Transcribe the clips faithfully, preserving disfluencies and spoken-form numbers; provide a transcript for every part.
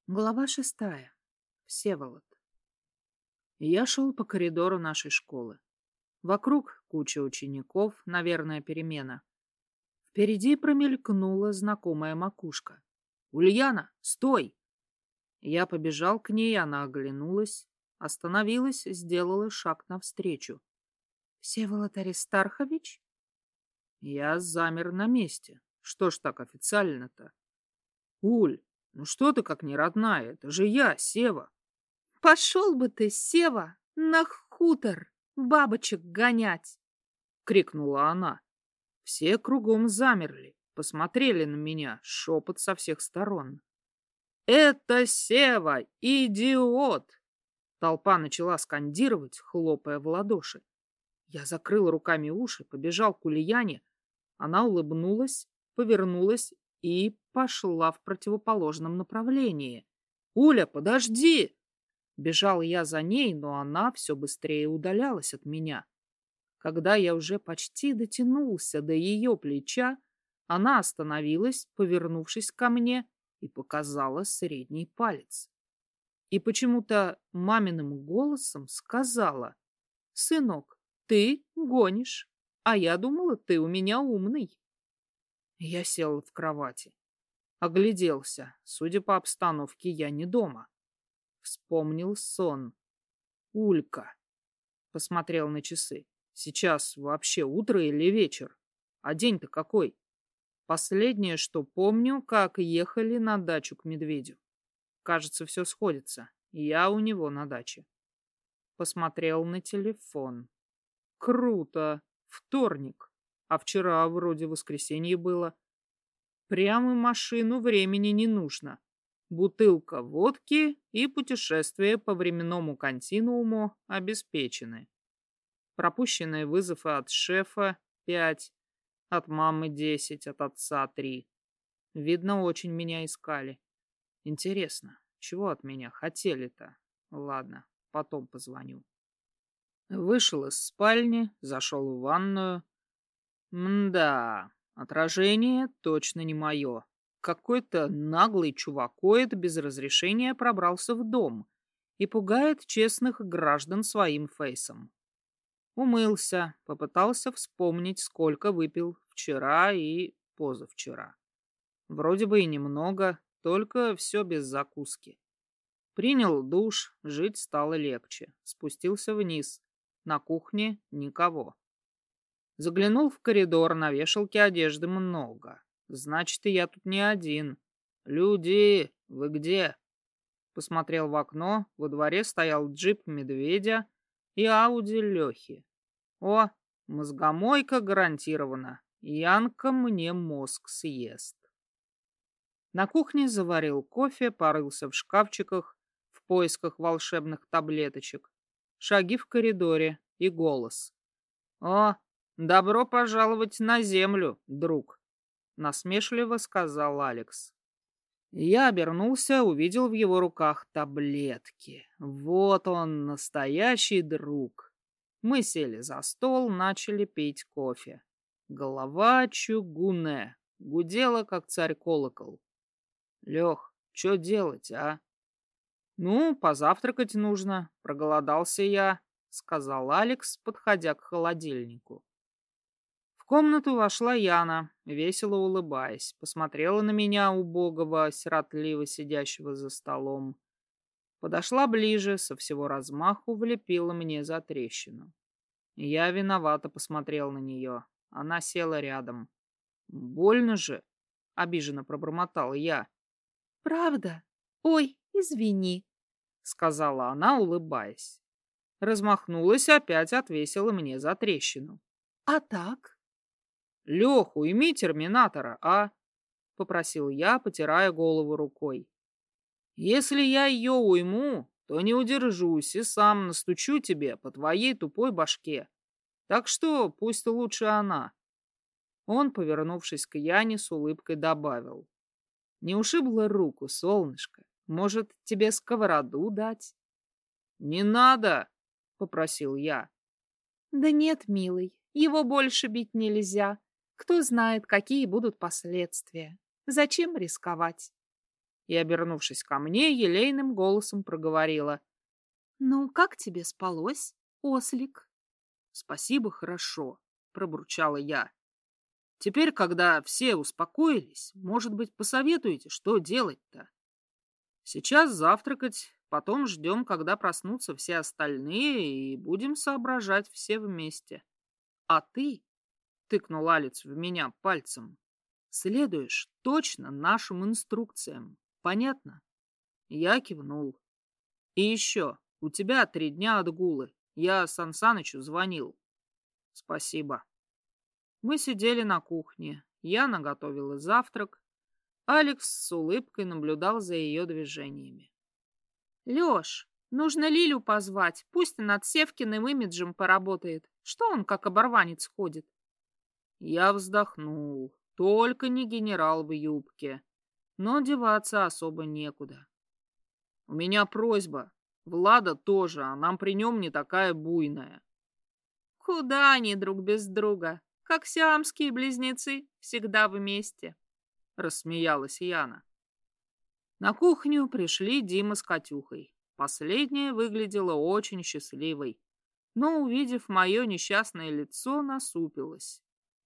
Глава шестая. Всеволод. Я шел по коридору нашей школы. Вокруг куча учеников, наверное, перемена. Впереди промелькнула знакомая макушка. «Ульяна, стой!» Я побежал к ней, она оглянулась, остановилась, сделала шаг навстречу. «Всеволод Аристархович?» Я замер на месте. Что ж так официально-то? «Уль, ну что ты как не родная? Это же я, Сева!» «Пошел бы ты, Сева, на хутор бабочек гонять!» — крикнула она. Все кругом замерли, посмотрели на меня, шепот со всех сторон. «Это Сева, идиот!» Толпа начала скандировать, хлопая в ладоши. Я закрыл руками уши, побежал к Ульяне. Она улыбнулась, повернулась и пошла в противоположном направлении. «Уля, подожди!» Бежал я за ней, но она все быстрее удалялась от меня. Когда я уже почти дотянулся до ее плеча, она остановилась, повернувшись ко мне, и показала средний палец. И почему-то маминым голосом сказала: «Сынок, ты гонишь, а я думала, ты у меня умный». Я сел в кровати, огляделся. Судя по обстановке, я не дома. Вспомнил сон. Улька. Посмотрел на часы. Сейчас вообще утро или вечер? А день-то какой? Последнее, что помню, как ехали на дачу к медведю. Кажется, все сходится. Я у него на даче. Посмотрел на телефон. Круто. Вторник. А вчера вроде воскресенье было. Прямо машину времени не нужно. Бутылка водки и путешествие по временному континууму обеспечены. Пропущенные вызовы от шефа пять, от мамы десять, от отца три. Видно, очень меня искали. Интересно, чего от меня хотели-то? Ладно, потом позвоню. Вышел из спальни, зашел в ванную. Мда, отражение точно не мое. Какой-то наглый чувакоид без разрешения пробрался в дом и пугает честных граждан своим фейсом. Умылся, попытался вспомнить, сколько выпил вчера и позавчера. Вроде бы и немного, только все без закуски. Принял душ, жить стало легче. Спустился вниз. На кухне никого. Заглянул в коридор, на вешалке одежды много. Значит, и я тут не один. Люди, вы где? Посмотрел в окно, во дворе стоял джип медведя и Ауди Лехи. О, мозгомойка гарантирована. Янка мне мозг съест. На кухне заварил кофе, порылся в шкафчиках в поисках волшебных таблеточек. Шаги в коридоре и голос. О, добро пожаловать на землю, друг, насмешливо сказал Алекс. Я обернулся, увидел в его руках таблетки. Вот он, настоящий друг. Мы сели за стол, начали пить кофе. Голова чугунная, гудела, как царь-колокол. Лех, что делать, а? Ну, позавтракать нужно, проголодался я, сказал Алекс, подходя к холодильнику. В комнату вошла Яна, весело улыбаясь, посмотрела на меня, убогого, сиротливо сидящего за столом. Подошла ближе, со всего размаху влепила мне за трещину. Я виновато посмотрел на нее. Она села рядом. «Больно же!» — обиженно пробормотал я. «Правда? Ой, извини», — сказала она, улыбаясь. Размахнулась, опять отвесила мне за трещину. «А так?» «Леху, уйми терминатора, а?» — попросил я, потирая голову рукой. «Если я ее уйму, то не удержусь и сам настучу тебе по твоей тупой башке. Так что пусть лучше она». Он, повернувшись к Яне, с улыбкой добавил. «Не ушибла руку, солнышко? Может, тебе сковороду дать?» «Не надо!» — попросил я. «Да нет, милый, его больше бить нельзя. Кто знает, какие будут последствия. Зачем рисковать?» И, обернувшись ко мне, елейным голосом проговорила. «Ну, как тебе спалось, ослик?» «Спасибо, хорошо», — пробурчала я. «Теперь, когда все успокоились, может быть, посоветуете, что делать-то? Сейчас завтракать, потом ждем, когда проснутся все остальные, и будем соображать все вместе. А ты, — тыкнул Алец в меня пальцем, — следуешь точно нашим инструкциям. Понятно?» Я кивнул. «И еще, у тебя три дня отгулы. Я Сан Санычу звонил». «Спасибо». Мы сидели на кухне. Я наготовила завтрак. Алекс с улыбкой наблюдал за ее движениями. «Лёш, нужно Лилю позвать. Пусть над Севкиным имиджем поработает. Что он как оборванец ходит?» Я вздохнул. Только не генерал в юбке. Но деваться особо некуда. «У меня просьба. Влада тоже, а нам при нем не такая буйная». «Куда они друг без друга? Как сиамские близнецы, всегда вместе», — рассмеялась Яна. На кухню пришли Дима с Катюхой. Последняя выглядела очень счастливой, но, увидев мое несчастное лицо, насупилась.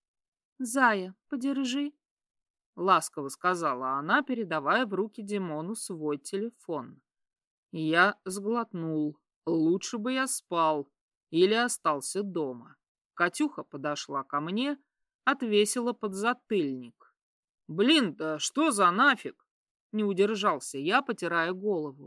«Зая, подержи», — ласково сказала она, передавая в руки Димону свой телефон. Я сглотнул. Лучше бы я спал или остался дома. Катюха подошла ко мне, отвесила подзатыльник. «Блин, да что за нафиг?» — не удержался я, потирая голову.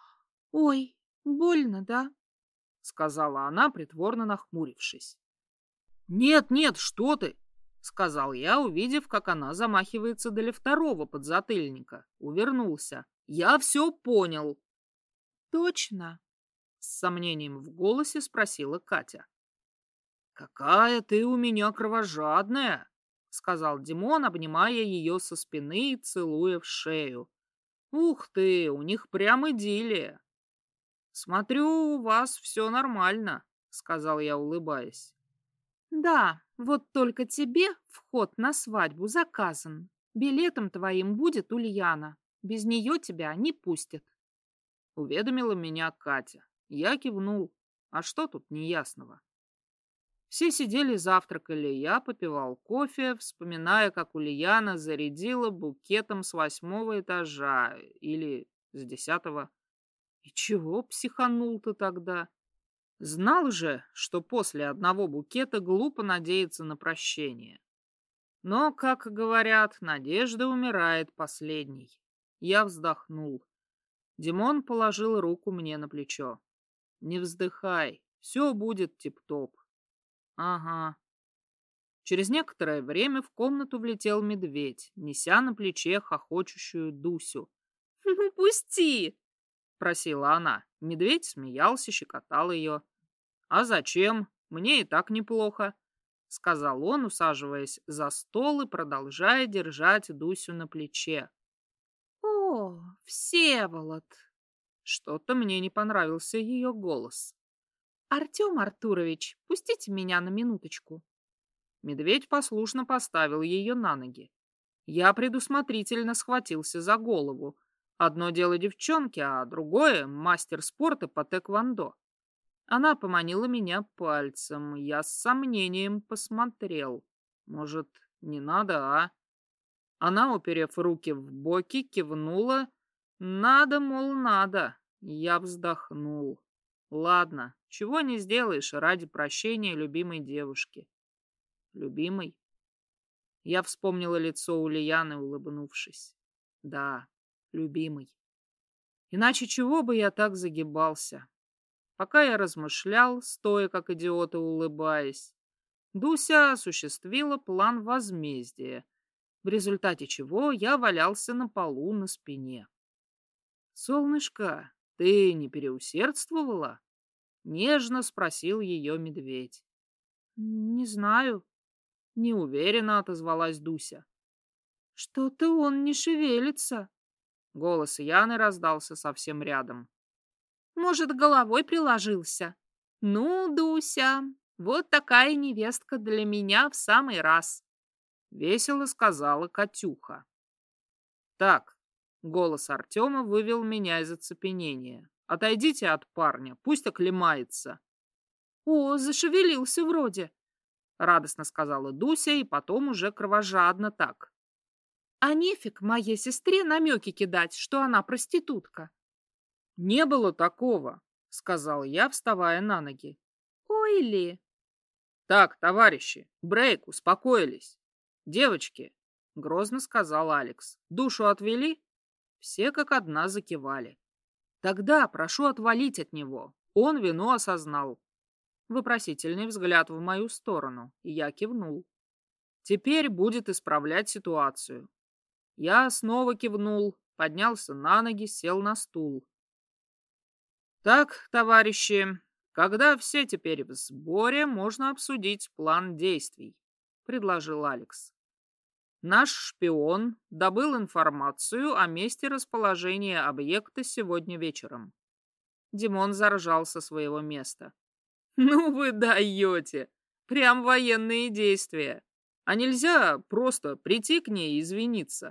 «Ой, больно, да?» — сказала она, притворно нахмурившись. «Нет, нет, что ты!» — сказал я, увидев, как она замахивается для второго подзатыльника. Увернулся. «Я все понял». «Точно?» — с сомнением в голосе спросила Катя. «Какая ты у меня кровожадная!» — сказал Димон, обнимая ее со спины и целуя в шею. «Ух ты, у них прям идиллия!» «Смотрю, у вас все нормально», — сказал я, улыбаясь. «Да, вот только тебе вход на свадьбу заказан. Билетом твоим будет Ульяна. Без нее тебя не пустят», — уведомила меня Катя. Я кивнул. А что тут неясного? Все сидели, завтракали. Я попивал кофе, вспоминая, как Ульяна зарядила букетом с восьмого этажа или с десятого. И чего психанул-то тогда? Знал же, что после одного букета глупо надеяться на прощение. Но, как говорят, надежда умирает последней. Я вздохнул. Димон положил руку мне на плечо. «Не вздыхай, все будет тип-топ». «Ага». Через некоторое время в комнату влетел медведь, неся на плече хохочущую Дусю. «Ну, пусти!» — просила она. Медведь смеялся, щекотал ее. «А зачем? Мне и так неплохо», — сказал он, усаживаясь за стол и продолжая держать Дусю на плече. «О, Всеволод!» Что-то мне не понравился ее голос. «Артем Артурович, пустите меня на минуточку». Медведь послушно поставил ее на ноги. Я предусмотрительно схватился за голову. Одно дело девчонки, а другое — мастер спорта по тэквондо. Она поманила меня пальцем. Я с сомнением посмотрел. Может, не надо, а? Она, уперев руки в боки, кивнула. Надо, мол, надо. Я вздохнул. Ладно, чего не сделаешь ради прощения любимой девушки. Любимой? Я вспомнила лицо Ульяны, улыбнувшись. Да, любимый. Иначе чего бы я так загибался? Пока я размышлял, стоя как идиот и улыбаясь, Дуся осуществила план возмездия, в результате чего я валялся на полу на спине. «Солнышко, ты не переусердствовала?» — нежно спросил ее медведь. «Не знаю», — неуверенно отозвалась Дуся. «Что-то он не шевелится». Голос Яны раздался совсем рядом. «Может, головой приложился? Ну, Дуся, вот такая невестка для меня в самый раз», — весело сказала Катюха. «Так, Голос Артема вывел меня из оцепенения. «Отойдите от парня, пусть оклемается». «О, зашевелился вроде», — радостно сказала Дуся, и потом уже кровожадно так. «А нефиг моей сестре намеки кидать, что она проститутка». «Не было такого», — сказал я, вставая на ноги. «Ой ли!» «Так, товарищи, брейк, успокоились. Девочки», — грозно сказал Алекс, — «душу отвели?» Все как одна закивали. «Тогда прошу отвалить от него. Он вину осознал». Вопросительный взгляд в мою сторону, и я кивнул. «Теперь будет исправлять ситуацию». Я снова кивнул, поднялся на ноги, сел на стул. «Так, товарищи, когда все теперь в сборе, можно обсудить план действий», — предложил Алекс. «Наш шпион добыл информацию о месте расположения объекта сегодня вечером». Димон заржал со своего места. «Ну вы даете! Прям военные действия! А нельзя просто прийти к ней и извиниться?»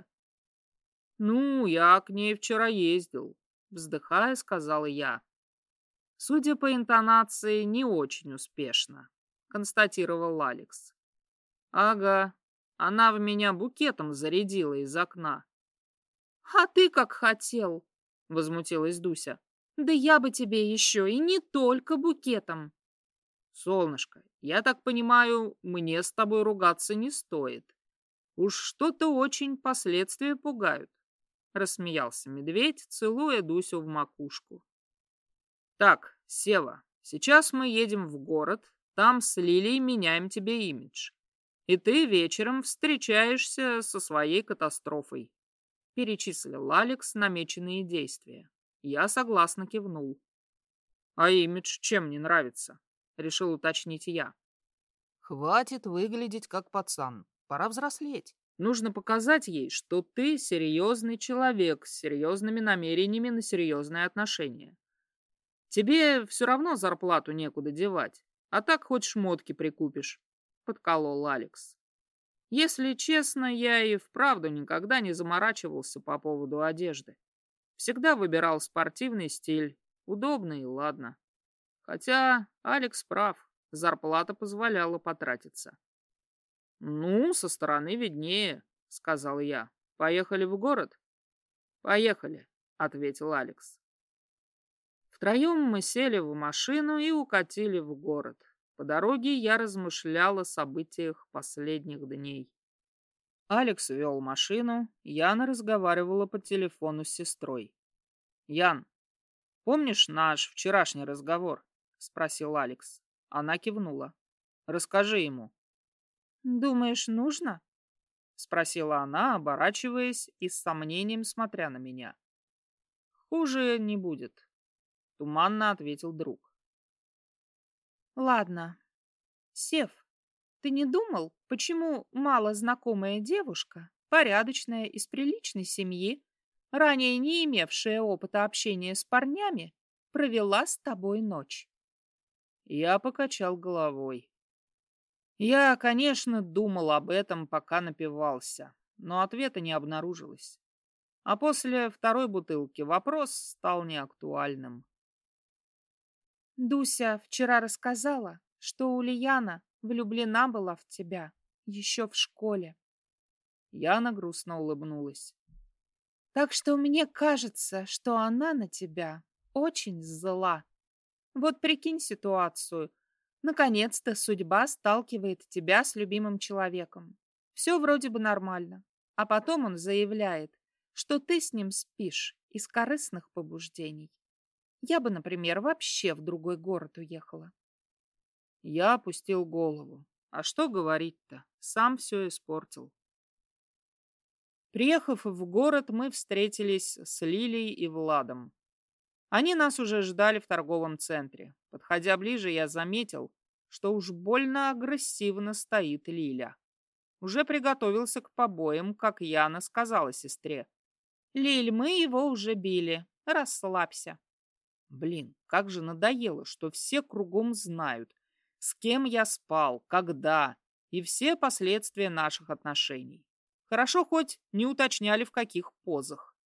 «Ну, я к ней вчера ездил», — вздыхая, сказал я. «Судя по интонации, не очень успешно», — констатировал Алекс. «Ага, она в меня букетом зарядила из окна». «А ты как хотел», — возмутилась Дуся. «Да я бы тебе еще и не только букетом». «Солнышко, я так понимаю, мне с тобой ругаться не стоит. Уж что-то очень последствия пугают», — рассмеялся медведь, целуя Дусю в макушку. «Так, Сева, сейчас мы едем в город, там с Лилией меняем тебе имидж. И ты вечером встречаешься со своей катастрофой», — перечислил Алекс намеченные действия. Я согласно кивнул. «А имидж чем не нравится?» — решил уточнить я. «Хватит выглядеть как пацан, пора взрослеть. Нужно показать ей, что ты серьезный человек с серьезными намерениями на серьезные отношения. Тебе все равно зарплату некуда девать, а так хоть шмотки прикупишь», — подколол Алекс. «Если честно, я и вправду никогда не заморачивался по поводу одежды. Всегда выбирал спортивный стиль, удобный и ладно. Хотя Алекс прав, зарплата позволяла потратиться». «Ну, со стороны виднее», — сказал я. «Поехали в город?» «Поехали», — ответил Алекс. Втроем мы сели в машину и укатили в город. По дороге я размышлял о событиях последних дней. Алекс вел машину, Яна разговаривала по телефону с сестрой. «Ян, помнишь наш вчерашний разговор?» — спросил Алекс. Она кивнула. «Расскажи ему». «Думаешь, нужно?» — спросила она, оборачиваясь и с сомнением смотря на меня. «Хуже не будет», — туманно ответил друг. «Ладно. Сев, ты не думал, почему малознакомая девушка, порядочная, из приличной семьи, ранее не имевшая опыта общения с парнями, провела с тобой ночь?» Я покачал головой. Я, конечно, думал об этом, пока напивался, но ответа не обнаружилось. А после второй бутылки вопрос стал неактуальным. «Дуся вчера рассказала, что Ульяна влюблена была в тебя еще в школе». Яна грустно улыбнулась. «Так что мне кажется, что она на тебя очень зла. Вот прикинь ситуацию. Наконец-то судьба сталкивает тебя с любимым человеком. Все вроде бы нормально. А потом он заявляет, что ты с ним спишь из корыстных побуждений. Я бы, например, вообще в другой город уехала». Я опустил голову. А что говорить-то? Сам все испортил. Приехав в город, мы встретились с Лилией и Владом. Они нас уже ждали в торговом центре. Подходя ближе, я заметил, что уж больно агрессивно стоит Лиля. Уже приготовился к побоям, как Яна сказала сестре. «Лиль, мы его уже били. Расслабься». Блин, как же надоело, что все кругом знают, с кем я спал, когда и все последствия наших отношений. Хорошо хоть не уточняли, в каких позах.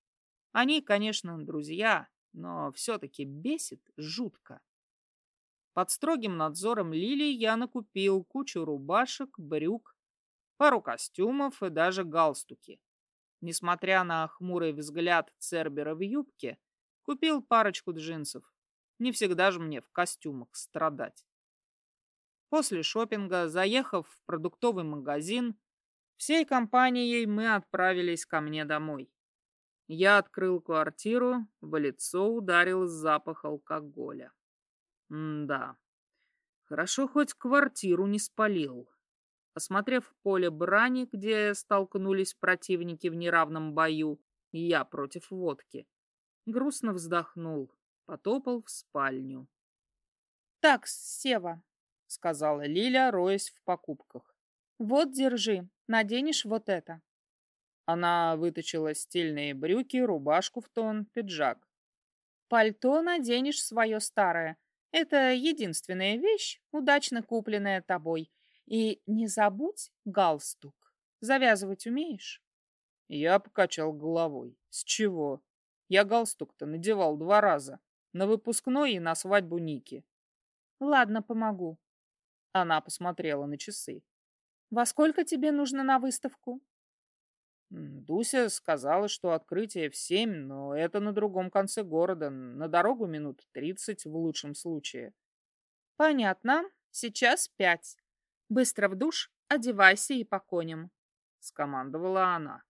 Они, конечно, друзья, но все-таки бесит жутко. Под строгим надзором Лилии я накупил кучу рубашек, брюк, пару костюмов и даже галстуки. Несмотря на хмурый взгляд Цербера в юбке, купил парочку джинсов. Не всегда же мне в костюмах страдать. После шопинга, заехав в продуктовый магазин, всей компанией мы отправились ко мне домой. Я открыл квартиру, в лицо ударил запах алкоголя. М-да, хорошо хоть квартиру не спалил. Осмотрев поле брани, где столкнулись противники в неравном бою, я против водки, грустно вздохнул, потопал в спальню. «Так, Сева», — сказала Лиля, роясь в покупках. «вот, держи, наденешь вот это». Она вытащила стильные брюки, рубашку в тон, пиджак. «Пальто наденешь свое старое. Это единственная вещь, удачно купленная тобой. И не забудь галстук. Завязывать умеешь?» Я покачал головой. С чего? Я галстук-то надевал два раза. На выпускной и на свадьбу Ники. «Ладно, помогу». Она посмотрела на часы. «Во сколько тебе нужно на выставку?» Дуся сказала, что открытие в семь, но это на другом конце города. На дорогу минут тридцать в лучшем случае. «Понятно. Сейчас пять. Быстро в душ, одевайся и по коням», — скомандовала она.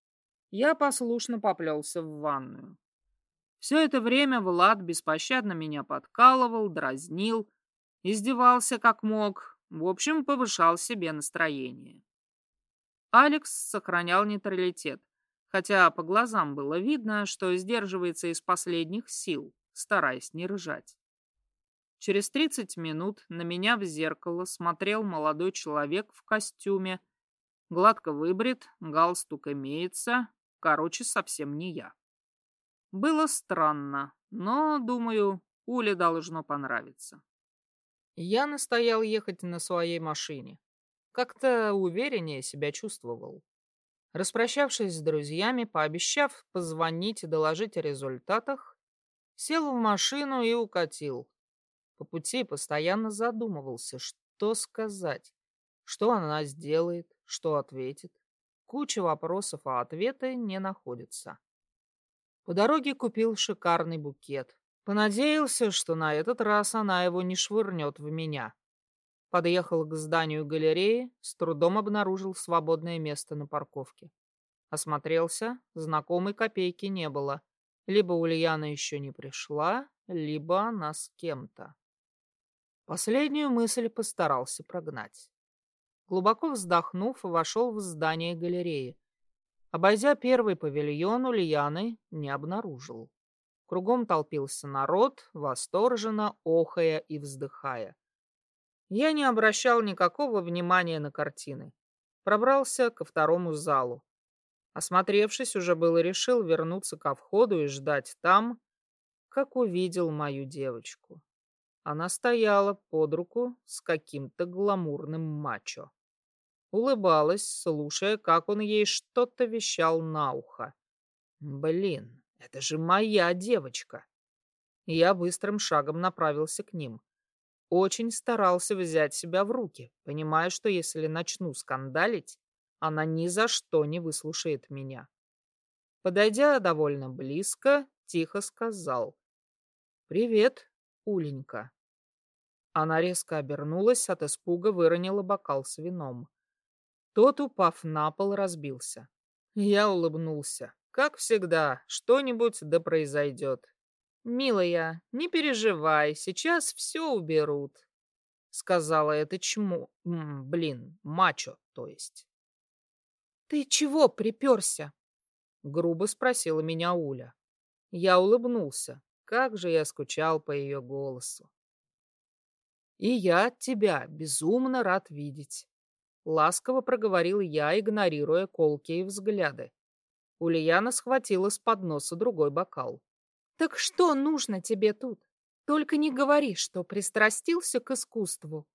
Я послушно поплелся в ванную. Все это время Влад беспощадно меня подкалывал, дразнил, издевался как мог, в общем, повышал себе настроение. Алекс сохранял нейтралитет, хотя по глазам было видно, что сдерживается из последних сил, стараясь не ржать. Через тридцать минут на меня в зеркало смотрел молодой человек в костюме, гладко выбрит, галстук имеется, короче, совсем не я. Было странно, но, думаю, Уле должно понравиться. Я настоял ехать на своей машине. Как-то увереннее себя чувствовал. Распрощавшись с друзьями, пообещав позвонить и доложить о результатах, сел в машину и укатил. По пути постоянно задумывался, что сказать, что она сделает, что ответит. Куча вопросов, а ответы не находятся. По дороге купил шикарный букет. Понадеялся, что на этот раз она его не швырнет в меня. Подъехал к зданию галереи, с трудом обнаружил свободное место на парковке. Осмотрелся, знакомой копейки не было. Либо Ульяна еще не пришла, либо она с кем-то. Последнюю мысль постарался прогнать. Глубоко вздохнув, вошел в здание галереи. Обойдя первый павильон, Ульяны не обнаружил. Кругом толпился народ, восторженно охая и вздыхая. Я не обращал никакого внимания на картины. Пробрался ко второму залу. Осмотревшись, уже было решил вернуться ко входу и ждать там, как увидел мою девочку. Она стояла под руку с каким-то гламурным мачо. Улыбалась, слушая, как он ей что-то вещал на ухо. Блин, это же моя девочка. Я быстрым шагом направился к ним. Очень старался взять себя в руки, понимая, что если начну скандалить, она ни за что не выслушает меня. Подойдя довольно близко, тихо сказал: «Привет, Уленька». Она резко обернулась, от испуга выронила бокал с вином. Тот, упав на пол, разбился. Я улыбнулся. Как всегда, что-нибудь да произойдет. «Милая, не переживай, сейчас все уберут», — сказала это чмо... М, блин, мачо, то есть. «Ты чего приперся?» — грубо спросила меня Уля. Я улыбнулся. Как же я скучал по ее голосу. «И я тебя безумно рад видеть», — ласково проговорил я, игнорируя колкие взгляды. Ульяна схватила с подноса другой бокал. «Так что нужно тебе тут? Только не говори, что пристрастился к искусству».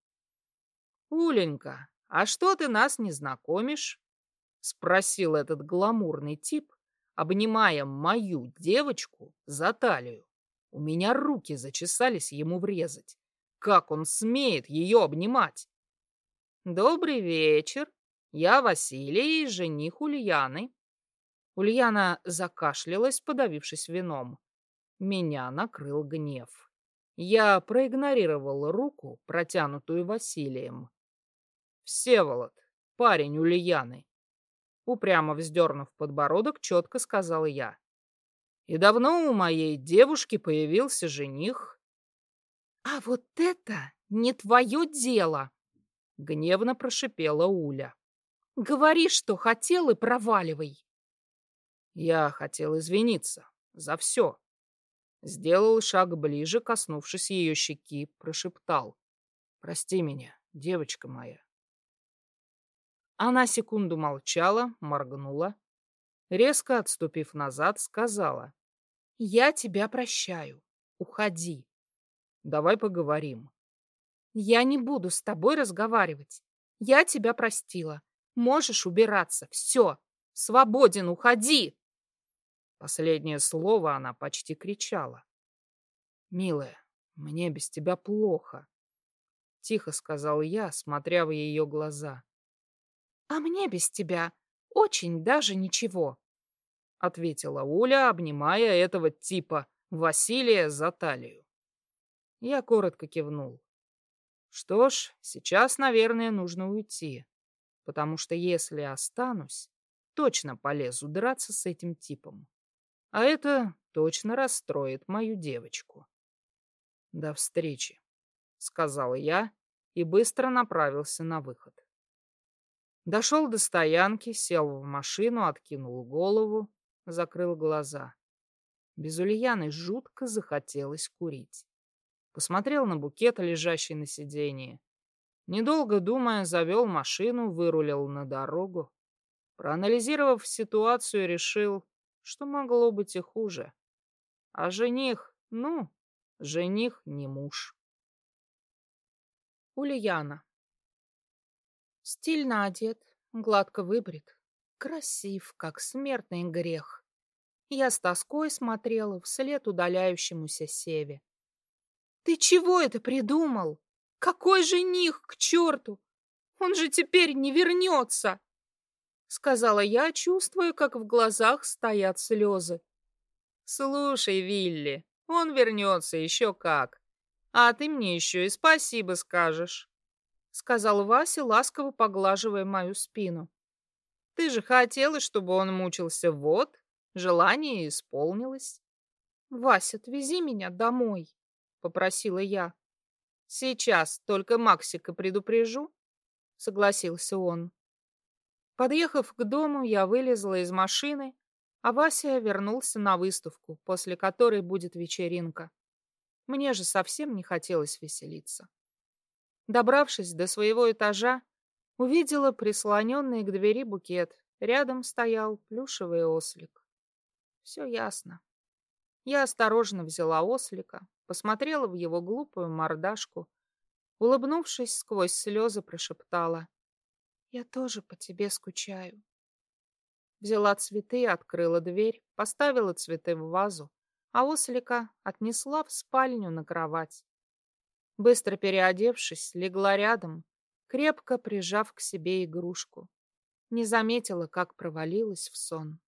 «Уленька, а что ты нас не знакомишь?» — спросил этот гламурный тип, обнимая мою девочку за талию. У меня руки зачесались ему врезать. Как он смеет ее обнимать? Добрый вечер. Я Василий, жених Ульяны. Ульяна закашлялась, подавившись вином. Меня накрыл гнев. Я проигнорировал руку, протянутую Василием. Всеволод, парень Ульяны. Упрямо вздернув подбородок, четко сказал я. И давно у моей девушки появился жених. А вот это не твое дело, гневно прошипела Уля. Говори, что хотел, и проваливай. Я хотел извиниться за все. Сделал шаг ближе, коснувшись ее щеки, прошептал. Прости меня, девочка моя. Она секунду молчала, моргнула. Резко отступив назад, сказала. Я тебя прощаю. Уходи. Давай поговорим. Я не буду с тобой разговаривать. Я тебя простила. Можешь убираться. Все. Свободен, уходи. Последнее слово она почти кричала. «Милая, мне без тебя плохо», — тихо сказал я, смотря в ее глаза. «А мне без тебя очень даже ничего», — ответила Уля, обнимая этого типа Василия за талию. Я коротко кивнул. Что ж, сейчас, наверное, нужно уйти, потому что если останусь, точно полезу драться с этим типом. А это точно расстроит мою девочку. До встречи, сказал я и быстро направился на выход. Дошел до стоянки, сел в машину, откинул голову, закрыл глаза. Без Ульяны жутко захотелось курить. Посмотрел на букет, лежащий на сиденье. Недолго думая, завел машину, вырулил на дорогу. Проанализировав ситуацию, решил, что могло быть и хуже. А жених, ну, жених не муж. Ульяна. Стильно одет, гладко выбрит, красив, как смертный грех. Я с тоской смотрела вслед удаляющемуся Севе. «Ты чего это придумал? Какой жених, к черту? Он же теперь не вернется!» Сказала я, чувствуя, как в глазах стоят слезы. «Слушай, Вилли, он вернется еще как. А ты мне еще и спасибо скажешь», — сказал Вася, ласково поглаживая мою спину. «Ты же хотела, чтобы он мучился, вот, желание исполнилось». «Вася, отвези меня домой», — попросила я. «Сейчас только Максика предупрежу», — согласился он. Подъехав к дому, я вылезла из машины, а Вася вернулся на выставку, после которой будет вечеринка. Мне же совсем не хотелось веселиться. Добравшись до своего этажа, увидела прислоненный к двери букет. Рядом стоял плюшевый ослик. Все ясно. Я осторожно взяла ослика, посмотрела в его глупую мордашку, улыбнувшись сквозь слезы, прошептала. «Я тоже по тебе скучаю». Взяла цветы, открыла дверь, поставила цветы в вазу, а ослика отнесла в спальню на кровать. Быстро переодевшись, легла рядом, крепко прижав к себе игрушку. Не заметила, как провалилась в сон.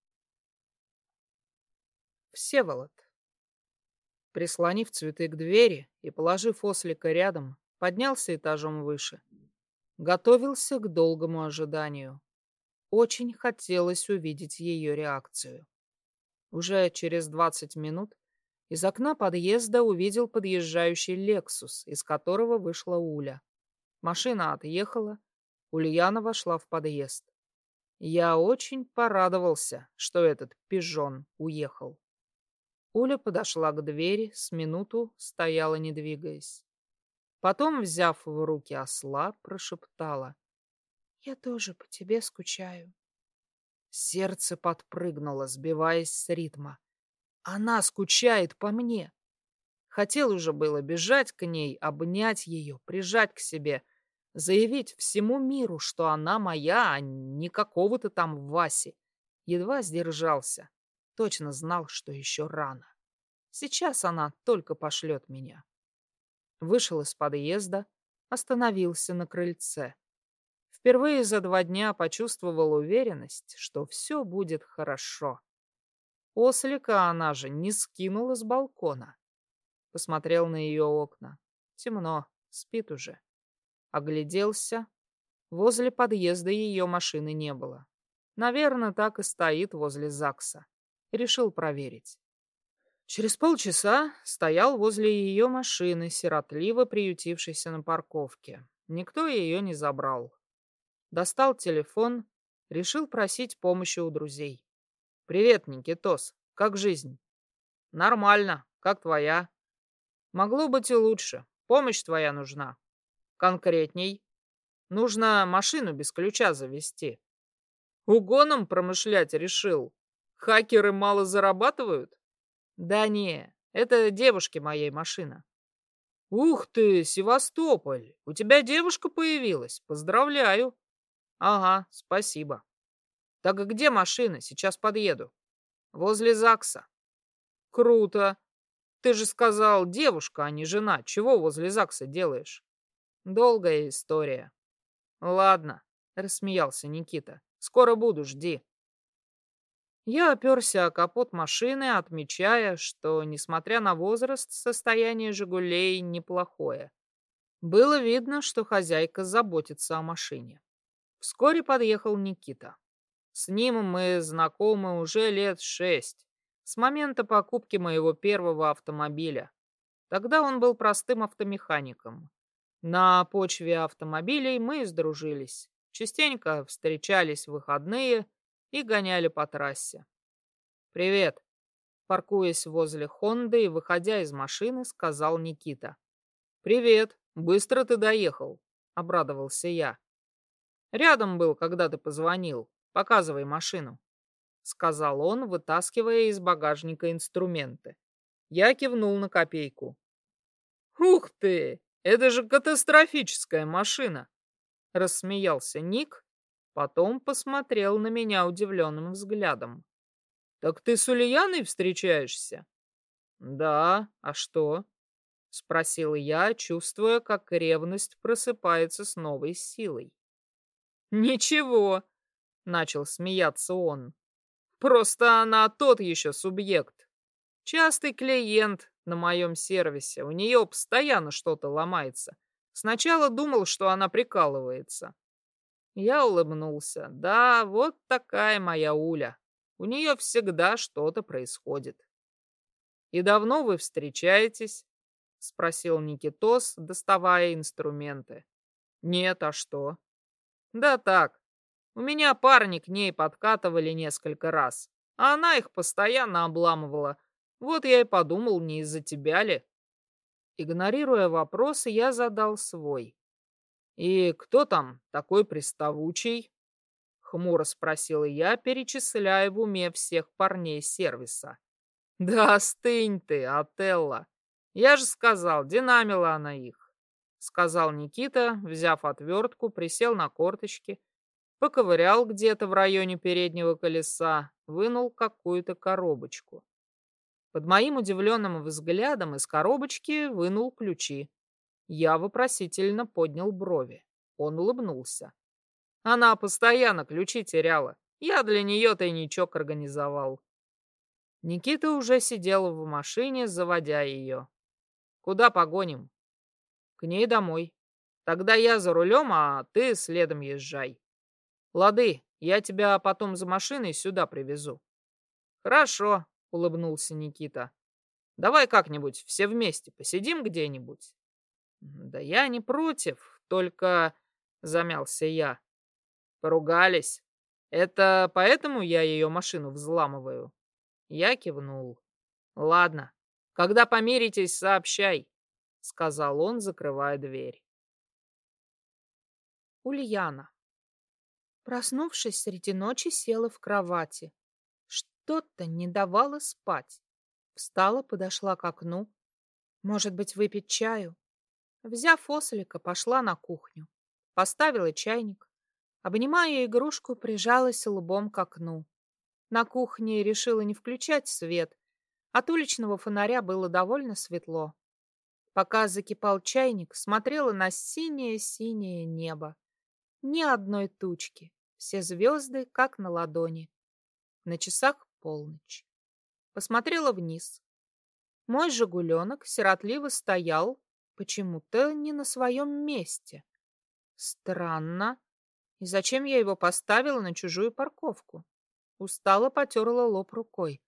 Всеволод. Прислонив цветы к двери и положив ослика рядом, поднялся этажом выше. Готовился к долгому ожиданию. Очень хотелось увидеть ее реакцию. Уже через двадцать минут из окна подъезда увидел подъезжающий «Лексус», из которого вышла Уля. Машина отъехала, Ульяна вошла в подъезд. Я очень порадовался, что этот пижон уехал. Уля подошла к двери, с минуту стояла, не двигаясь. Потом, взяв в руки осла, прошептала. «Я тоже по тебе скучаю». Сердце подпрыгнуло, сбиваясь с ритма. Она скучает по мне. Хотел уже было бежать к ней, обнять ее, прижать к себе, заявить всему миру, что она моя, а не какого-то там Васи. Едва сдержался. точно знал, что еще рано. Сейчас она только пошлет меня. Вышел из подъезда, остановился на крыльце. Впервые за два дня почувствовал уверенность, что все будет хорошо. Ослика она же не скинула с балкона. Посмотрел на ее окна. Темно, спит уже. Огляделся. Возле подъезда ее машины не было. Наверное, так и стоит возле ЗАГСа. Решил проверить. Через полчаса стоял возле ее машины, сиротливо приютившейся на парковке. Никто ее не забрал. Достал телефон, решил просить помощи у друзей. «Привет, Никитос, как жизнь?» «Нормально, как твоя?» «Могло быть и лучше. Помощь твоя нужна». «Конкретней?» «Нужно машину без ключа завести». «Угоном промышлять решил? Хакеры мало зарабатывают?» «Да не, это девушки моей машина». «Ух ты, Севастополь, у тебя девушка появилась, поздравляю». «Ага, спасибо». «Так где машина? Сейчас подъеду». «Возле ЗАГСа». «Круто. Ты же сказал девушка, а не жена. Чего возле ЗАГСа делаешь?» «Долгая история». «Ладно», — рассмеялся Никита. «Скоро буду, жди». Я оперся о капот машины, отмечая, что, несмотря на возраст, состояние «Жигулей» неплохое. Было видно, что хозяйка заботится о машине. Вскоре подъехал Никита. С ним мы знакомы уже лет шесть, с момента покупки моего первого автомобиля. Тогда он был простым автомехаником. На почве автомобилей мы сдружились. Частенько встречались в выходные и гоняли по трассе. «Привет!» Паркуясь возле Хонды и выходя из машины, сказал Никита. «Привет! Быстро ты доехал!» — обрадовался я. «Рядом был, когда ты позвонил. Показывай машину», — сказал он, вытаскивая из багажника инструменты. Я кивнул на копейку. «Ух ты! Это же катастрофическая машина!» — рассмеялся Ник, потом посмотрел на меня удивленным взглядом. «Так ты с Ульяной встречаешься?» «Да, а что?» — спросил я, чувствуя, как ревность просыпается с новой силой. «Ничего», — начал смеяться он. «Просто она тот еще субъект. Частый клиент на моем сервисе. У нее постоянно что-то ломается. Сначала думал, что она прикалывается». Я улыбнулся. «Да, вот такая моя Уля. У нее всегда что-то происходит». «И давно вы встречаетесь?» — спросил Никитос, доставая инструменты. «Нет, а что?» «Да так. У меня парни к ней подкатывали несколько раз, а она их постоянно обламывала. Вот я и подумал, не из-за тебя ли?» Игнорируя вопросы, я задал свой. «И кто там такой приставучий?» — хмуро спросил я, перечисляя в уме всех парней сервиса. «Да остынь ты, Отелло. Я же сказал, динамила она их», — сказал Никита, взяв отвертку, присел на корточки, поковырял где-то в районе переднего колеса, вынул какую-то коробочку. Под моим удивленным взглядом из коробочки вынул ключи. Я вопросительно поднял брови. Он улыбнулся. Она постоянно ключи теряла. Я для нее тайничок организовал. Никита уже сидел в машине, заводя ее. «Куда погоним?» «К ней домой. Тогда я за рулем, а ты следом езжай». «Лады, я тебя потом за машиной сюда привезу». «Хорошо», — улыбнулся Никита. «Давай как-нибудь все вместе посидим где-нибудь». «Да я не против, только...» — замялся я. «Поругались. Это поэтому я ее машину взламываю?» Я кивнул. «Ладно, когда помиритесь, сообщай», — сказал он, закрывая дверь. Ульяна. Проснувшись среди ночи, села в кровати. Что-то не давало спать. Встала, подошла к окну. Может быть, выпить чаю? Взяв ослика, пошла на кухню. Поставила чайник. Обнимая игрушку, прижалась лбом к окну. На кухне решила не включать свет. От уличного фонаря было довольно светло. Пока закипал чайник, смотрела на синее-синее небо. Ни одной тучки. Все звезды как на ладони. На часах полночь. Посмотрела вниз. Мой «Жигуленок» сиротливо стоял, почему-то не на своем месте. Странно. И зачем я его поставила на чужую парковку? Устало потерла лоб рукой.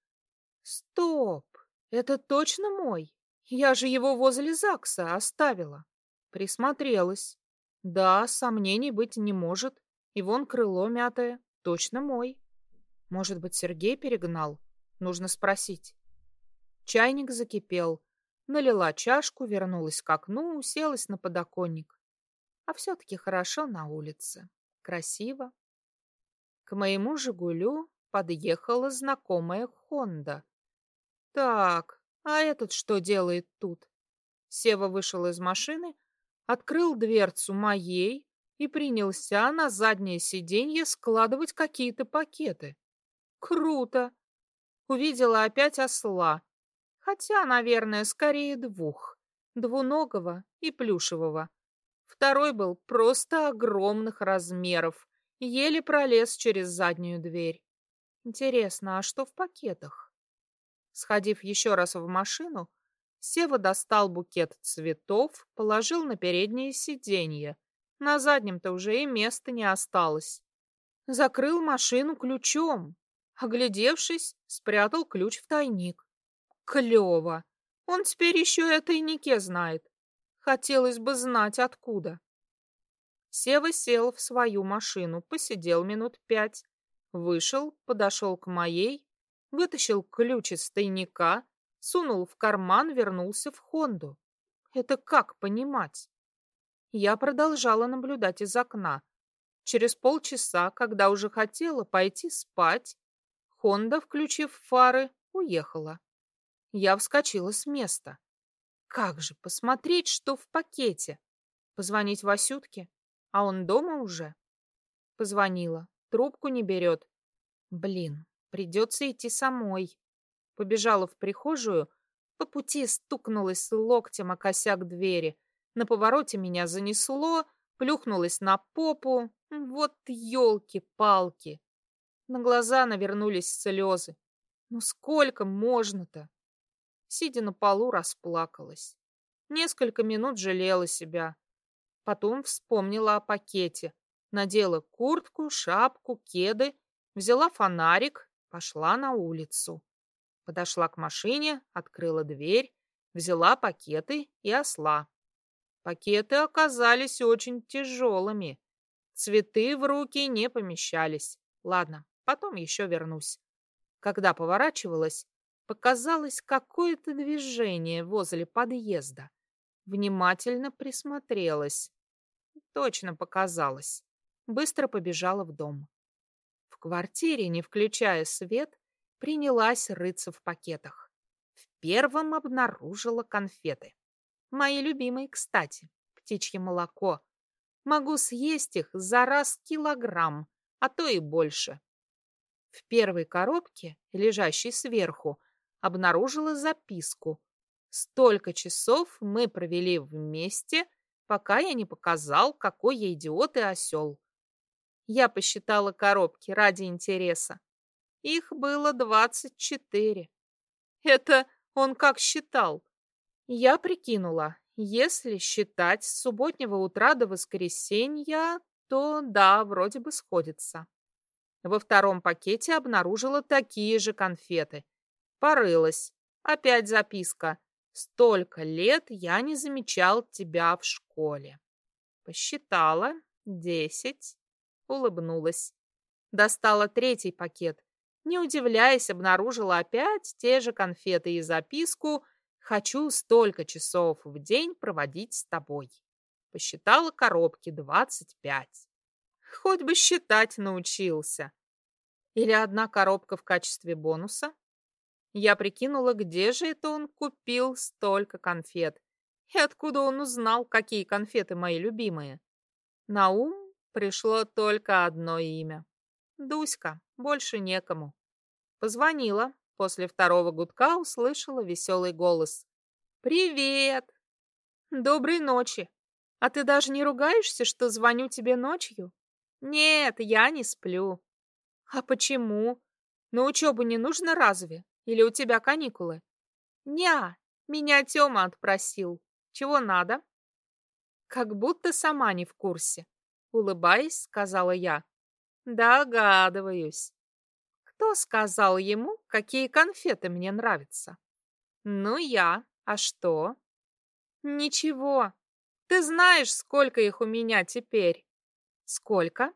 Стоп! Это точно мой? Я же его возле ЗАГСа оставила. Присмотрелась. Да, сомнений быть не может. И вон крыло мятое. Точно мой. Может быть, Сергей перегнал? Нужно спросить. Чайник закипел. Налила чашку, вернулась к окну, уселась на подоконник. А все-таки хорошо на улице. Красиво. К моему «Жигулю» подъехала знакомая «Хонда». Так, а этот что делает тут? Сева вышел из машины, открыл дверцу моей и принялся на заднее сиденье складывать какие-то пакеты. Круто! Увидела опять осла. Хотя, наверное, скорее двух. Двуногого и плюшевого. Второй был просто огромных размеров. Еле пролез через заднюю дверь. Интересно, а что в пакетах? Сходив еще раз в машину, Сева достал букет цветов, положил на переднее сиденье. На заднем-то уже и места не осталось. Закрыл машину ключом. Оглядевшись, спрятал ключ в тайник. Клево. Он теперь еще и о тайнике знает. Хотелось бы знать, откуда. Сева сел в свою машину, посидел минут пять, вышел, подошел к моей, вытащил ключ из тайника, сунул в карман, вернулся в «Хонду». Это как понимать? Я продолжала наблюдать из окна. Через полчаса, когда уже хотела пойти спать, «Хонда», включив фары, уехала. Я вскочила с места. Как же посмотреть, что в пакете? Позвонить Васютке? А он дома уже? Позвонила. Трубку не берет. Блин, придется идти самой. Побежала в прихожую, по пути стукнулась локтем о косяк двери. На повороте меня занесло, плюхнулась на попу. Вот елки-палки. На глаза навернулись слезы. Ну сколько можно-то? Сидя на полу, расплакалась. Несколько минут жалела себя. Потом вспомнила о пакете. Надела куртку, шапку, кеды, взяла фонарик, пошла на улицу. Подошла к машине, открыла дверь, взяла пакеты и осла. Пакеты оказались очень тяжелыми. Цветы в руки не помещались. Ладно, потом еще вернусь. Когда поворачивалась, показалось какое-то движение возле подъезда. Внимательно присмотрелась. Точно показалось. Быстро побежала в дом. В квартире, не включая свет, принялась рыться в пакетах. В первом обнаружила конфеты. Мои любимые, кстати, птичье молоко. Могу съесть их за раз килограмм, а то и больше. В первой коробке, лежащей сверху, обнаружила записку. Столько часов мы провели вместе, пока я не показал, какой я идиот и осел. Я посчитала коробки ради интереса. Их было двадцать четыре. Это он как считал? Я прикинула, если считать с субботнего утра до воскресенья, то да, вроде бы сходится. Во втором пакете обнаружила такие же конфеты. Порылась. Опять записка. Столько лет я не замечал тебя в школе. Посчитала. Десять. Улыбнулась. Достала третий пакет. Не удивляясь, обнаружила опять те же конфеты и записку «Хочу столько часов в день проводить с тобой». Посчитала коробки двадцать пять. Хоть бы считать научился. Или одна коробка в качестве бонуса? Я прикинула, где же это он купил столько конфет. И откуда он узнал, какие конфеты мои любимые. На ум пришло только одно имя. Дуська, больше некому. Позвонила. После второго гудка услышала веселый голос. «Привет! Доброй ночи! А ты даже не ругаешься, что звоню тебе ночью?» «Нет, я не сплю». «А почему? На учебу не нужно разве? Или у тебя каникулы?» «Ня, меня Тёма отпросил. Чего надо?» «Как будто сама не в курсе», — улыбаясь, сказала я. «Догадываюсь». «Кто сказал ему, какие конфеты мне нравятся?» «Ну, я. А что?» «Ничего. Ты знаешь, сколько их у меня теперь?» «Сколько?»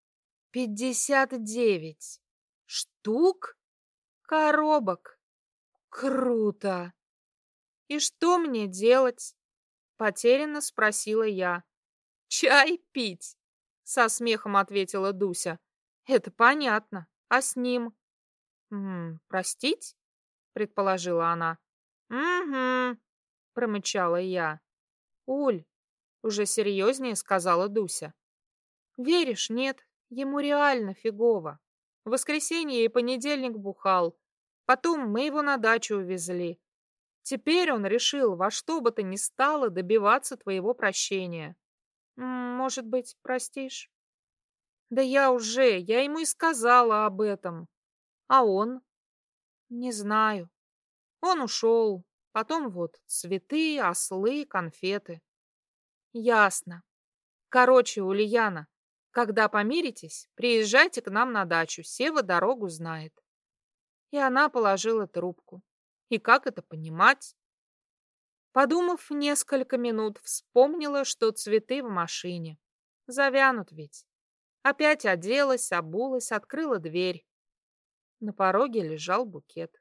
«Пятьдесят девять». «Штук?» «Коробок». «Круто!» «И что мне делать?» Потерянно спросила я. «Чай пить», — со смехом ответила Дуся. «Это понятно. А с ним?» «М, «Простить?» — предположила она. «Угу», — промычала я. «Уль», — уже серьезнее сказала Дуся. «Веришь, нет, ему реально фигово. В воскресенье и понедельник бухал. Потом мы его на дачу увезли. Теперь он решил во что бы то ни стало добиваться твоего прощения. Может быть, простишь?» «Да я уже, я ему и сказала об этом. А он?» «Не знаю. Он ушел. Потом вот цветы, ослы, конфеты». «Ясно. Короче, Ульяна, когда помиритесь, приезжайте к нам на дачу. Сева дорогу знает». И она положила трубку. И как это понимать? Подумав несколько минут, вспомнила, что цветы в машине. Завянут ведь. Опять оделась, обулась, открыла дверь. На пороге лежал букет.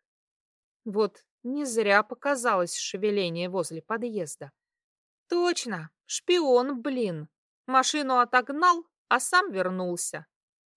Вот не зря показалось шевеление возле подъезда. Точно, шпион, блин. Машину отогнал, а сам вернулся.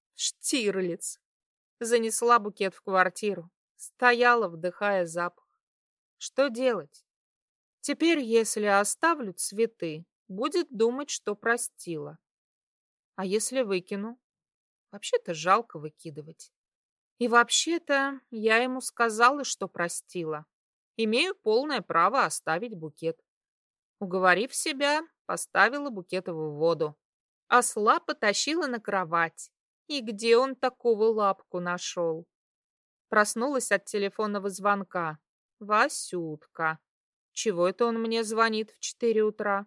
Штирлиц. Занесла букет в квартиру. Стояла, вдыхая запах. Что делать? Теперь, если оставлю цветы, будет думать, что простила. А если выкину? Вообще-то жалко выкидывать. И вообще-то я ему сказала, что простила. Имею полное право оставить букет. Уговорив себя, поставила букет в воду. Осла потащила на кровать. И где он такого лапку нашел? Проснулась от телефонного звонка. Васютка. Чего это он мне звонит в четыре утра?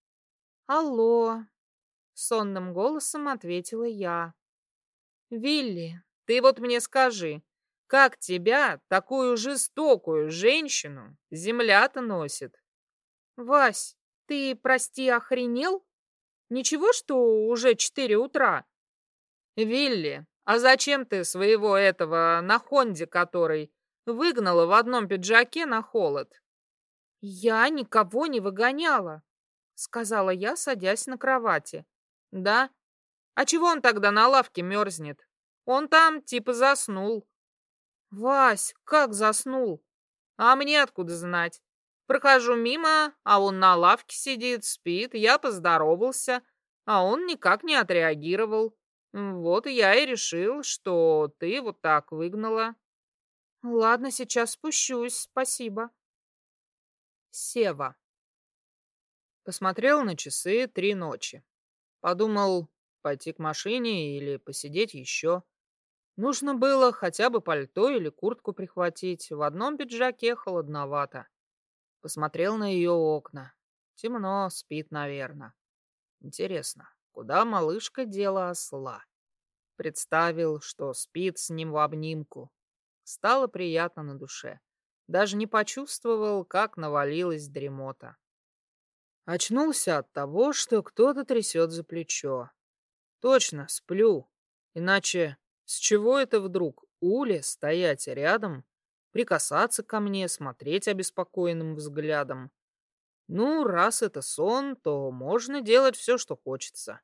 «Алло», — сонным голосом ответила я. «Вилли, ты вот мне скажи, как тебя, такую жестокую женщину, земля-то носит?» «Вась, ты, прости, охренел? Ничего, что уже четыре утра?» «Вилли, а зачем ты своего этого на Хонде, который выгнала в одном пиджаке на холод?» «Я никого не выгоняла», — сказала я, садясь на кровати. «Да? А чего он тогда на лавке мерзнет? Он там типа заснул». «Вась, как заснул?» «А мне откуда знать? Прохожу мимо, а он на лавке сидит, спит. Я поздоровался, а он никак не отреагировал. Вот я и решил, что ты вот так выгнала». «Ладно, сейчас спущусь, спасибо». Сева. Посмотрел на часы три ночи. Подумал, пойти к машине или посидеть еще. Нужно было хотя бы пальто или куртку прихватить. В одном пиджаке холодновато. Посмотрел на ее окна. Темно, спит, наверное. Интересно, куда малышка дела осла? Представил, что спит с ним в обнимку. Стало приятно на душе. Даже не почувствовал, как навалилась дремота. Очнулся от того, что кто-то трясет за плечо. Точно, сплю. Иначе с чего это вдруг Уле стоять рядом, прикасаться ко мне, смотреть обеспокоенным взглядом? Ну, раз это сон, то можно делать все, что хочется.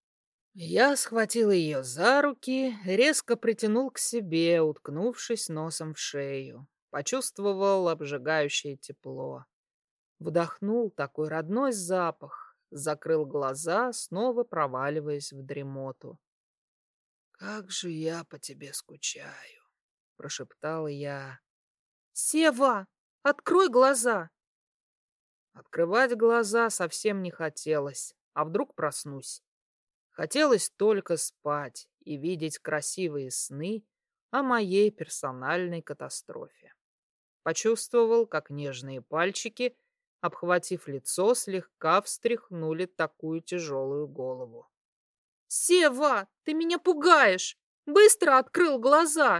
Я схватил ее за руки, резко притянул к себе, уткнувшись носом в шею. Почувствовал обжигающее тепло. Вдохнул такой родной запах, закрыл глаза, снова проваливаясь в дремоту. «Как же я по тебе скучаю!» прошептала я. Сева, открой глаза. Открывать глаза совсем не хотелось, а вдруг проснусь. Хотелось только спать и видеть красивые сны о моей персональной катастрофе. Почувствовал, как нежные пальчики, обхватив лицо, слегка встряхнули такую тяжелую голову. Сева, ты меня пугаешь! Быстро открыл глаза!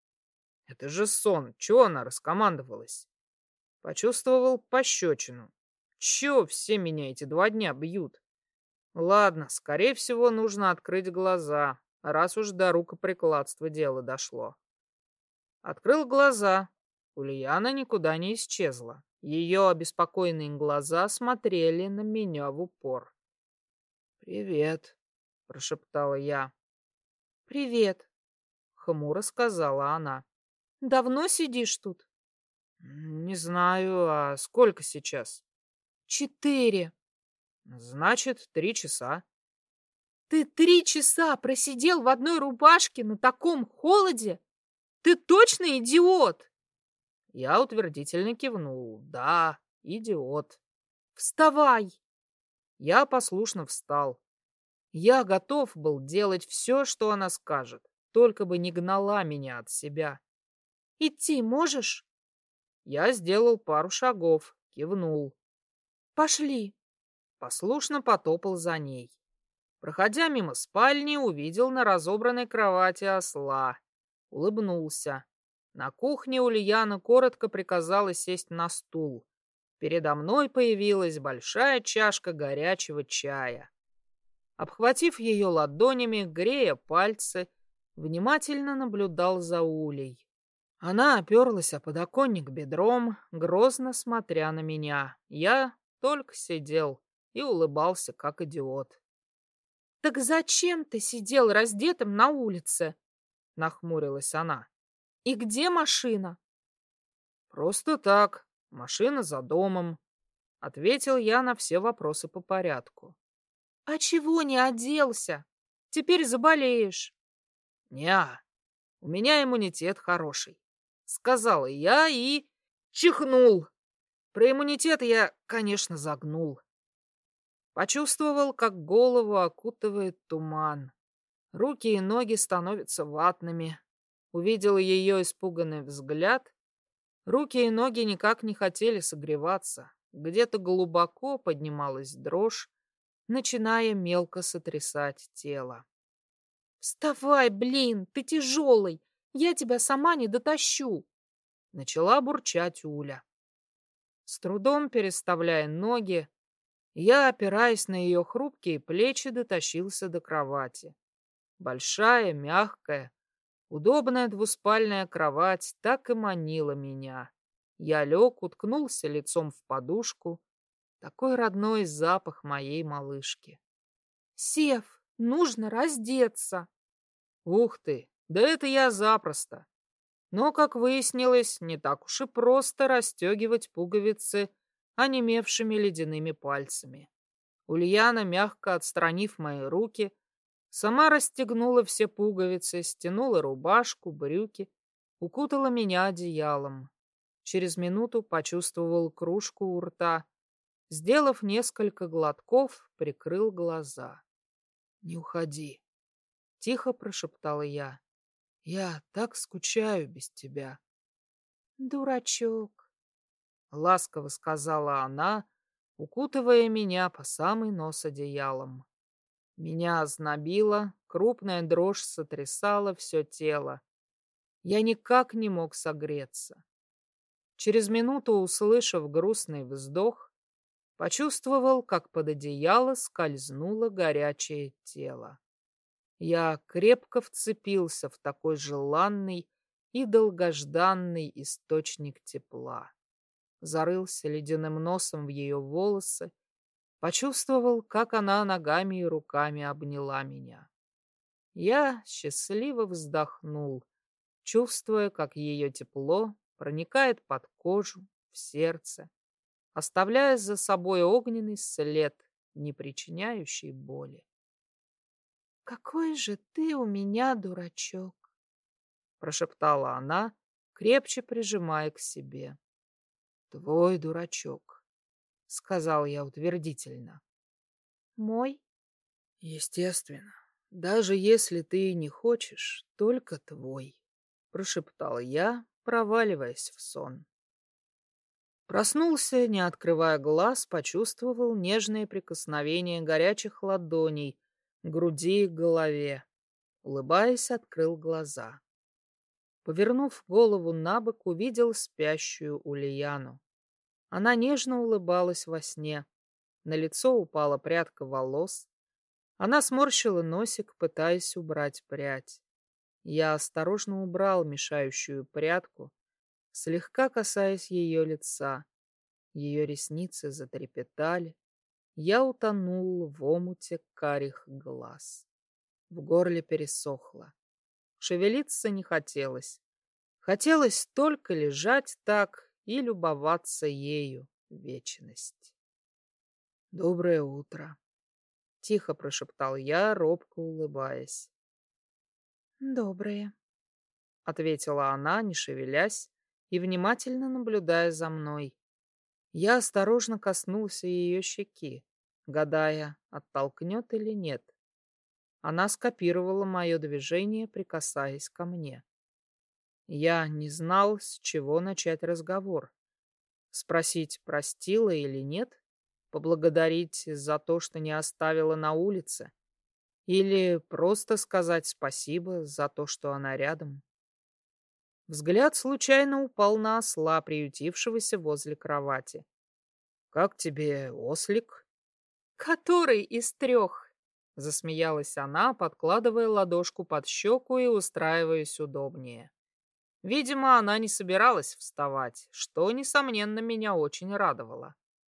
Это же сон, чего она раскомандовалась? Почувствовал пощечину. Чего все меня эти два дня бьют? Ладно, скорее всего, нужно открыть глаза, раз уж до рукоприкладства дело дошло. Открыл глаза. Ульяна никуда не исчезла. Ее обеспокоенные глаза смотрели на меня в упор. «Привет», — прошептала я. Привет, — хмуро сказала она. давно сидишь тут? «Не знаю, а сколько сейчас?» Четыре. «Значит, три часа». Ты три часа просидел в одной рубашке на таком холоде? Ты точно идиот? Я утвердительно кивнул. «Да, идиот». Вставай! Я послушно встал. Я готов был делать все, что она скажет, только бы не гнала меня от себя. Идти можешь? Я сделал пару шагов, кивнул. Пошли. Послушно потопал за ней. Проходя мимо спальни, увидел на разобранной кровати осла. Улыбнулся. На кухне Ульяна коротко приказала сесть на стул. Передо мной появилась большая чашка горячего чая. Обхватив ее ладонями, грея пальцы, внимательно наблюдал за Улей. Она оперлась о подоконник бедром, грозно смотря на меня. Я только сидел и улыбался, как идиот. Так зачем ты сидел раздетым на улице? Нахмурилась она. И где машина? Просто так, машина за домом. Ответил я на все вопросы по порядку. А чего не оделся? Теперь заболеешь. Неа, у меня иммунитет хороший. Сказала я и чихнул. Про иммунитет я, конечно, загнул. Почувствовал, как голову окутывает туман. Руки и ноги становятся ватными. Увидел ее испуганный взгляд. Руки и ноги никак не хотели согреваться. Где-то глубоко поднималась дрожь, начиная мелко сотрясать тело. Вставай, блин, ты тяжелый. Я тебя сама не дотащу. Начала бурчать Уля. С трудом переставляя ноги, я, опираясь на ее хрупкие плечи, дотащился до кровати. Большая, мягкая, удобная двуспальная кровать так и манила меня. Я лег, уткнулся лицом в подушку. Такой родной запах моей малышки. Сев, нужно раздеться. Ух ты, да это я запросто. Но, как выяснилось, не так уж и просто расстегивать пуговицы онемевшими ледяными пальцами. Ульяна, мягко отстранив мои руки, сама расстегнула все пуговицы, стянула рубашку, брюки, укутала меня одеялом. Через минуту почувствовал кружку у рта. Сделав несколько глотков, прикрыл глаза. «Не уходи», — тихо прошептала я. «Я так скучаю без тебя». Дурачок. — ласково сказала она, укутывая меня по самый нос одеялом. Меня ознобило, крупная дрожь сотрясала все тело. Я никак не мог согреться. Через минуту, услышав грустный вздох, почувствовал, как под одеяло скользнуло горячее тело. Я крепко вцепился в такой желанный и долгожданный источник тепла. Зарылся ледяным носом в ее волосы, почувствовал, как она ногами и руками обняла меня. Я счастливо вздохнул, чувствуя, как ее тепло проникает под кожу, в сердце, оставляя за собой огненный след, не причиняющий боли. Какой же ты у меня дурачок. прошептала она, крепче прижимая к себе. Твой дурачок, сказал я утвердительно. Мой? Естественно, даже если ты и не хочешь, только твой, прошептал я, проваливаясь в сон. Проснулся, не открывая глаз, почувствовал нежные прикосновения горячих ладоней к груди и голове. Улыбаясь, открыл глаза. Повернув голову на бок, увидел спящую Ульяну. Она нежно улыбалась во сне. На лицо упала прядка волос. Она сморщила носик, пытаясь убрать прядь. Я осторожно убрал мешающую прядку, слегка касаясь ее лица. Ее ресницы затрепетали. Я утонул в омуте карих глаз. В горле пересохло. Шевелиться не хотелось. Хотелось только лежать так и любоваться ею вечность. «Доброе утро», — тихо прошептал я, робко улыбаясь. «Доброе», — ответила она, не шевелясь и внимательно наблюдая за мной. Я осторожно коснулся ее щеки, гадая, оттолкнет или нет. Она скопировала мое движение, прикасаясь ко мне. Я не знал, с чего начать разговор. Спросить, простила или нет, поблагодарить за то, что не оставила на улице, или просто сказать спасибо за то, что она рядом. Взгляд случайно упал на осла, приютившегося возле кровати. «Как тебе ослик?» «Который из трех?» — засмеялась она, подкладывая ладошку под щеку и устраиваясь удобнее. Видимо, она не собиралась вставать, что, несомненно, меня очень радовало.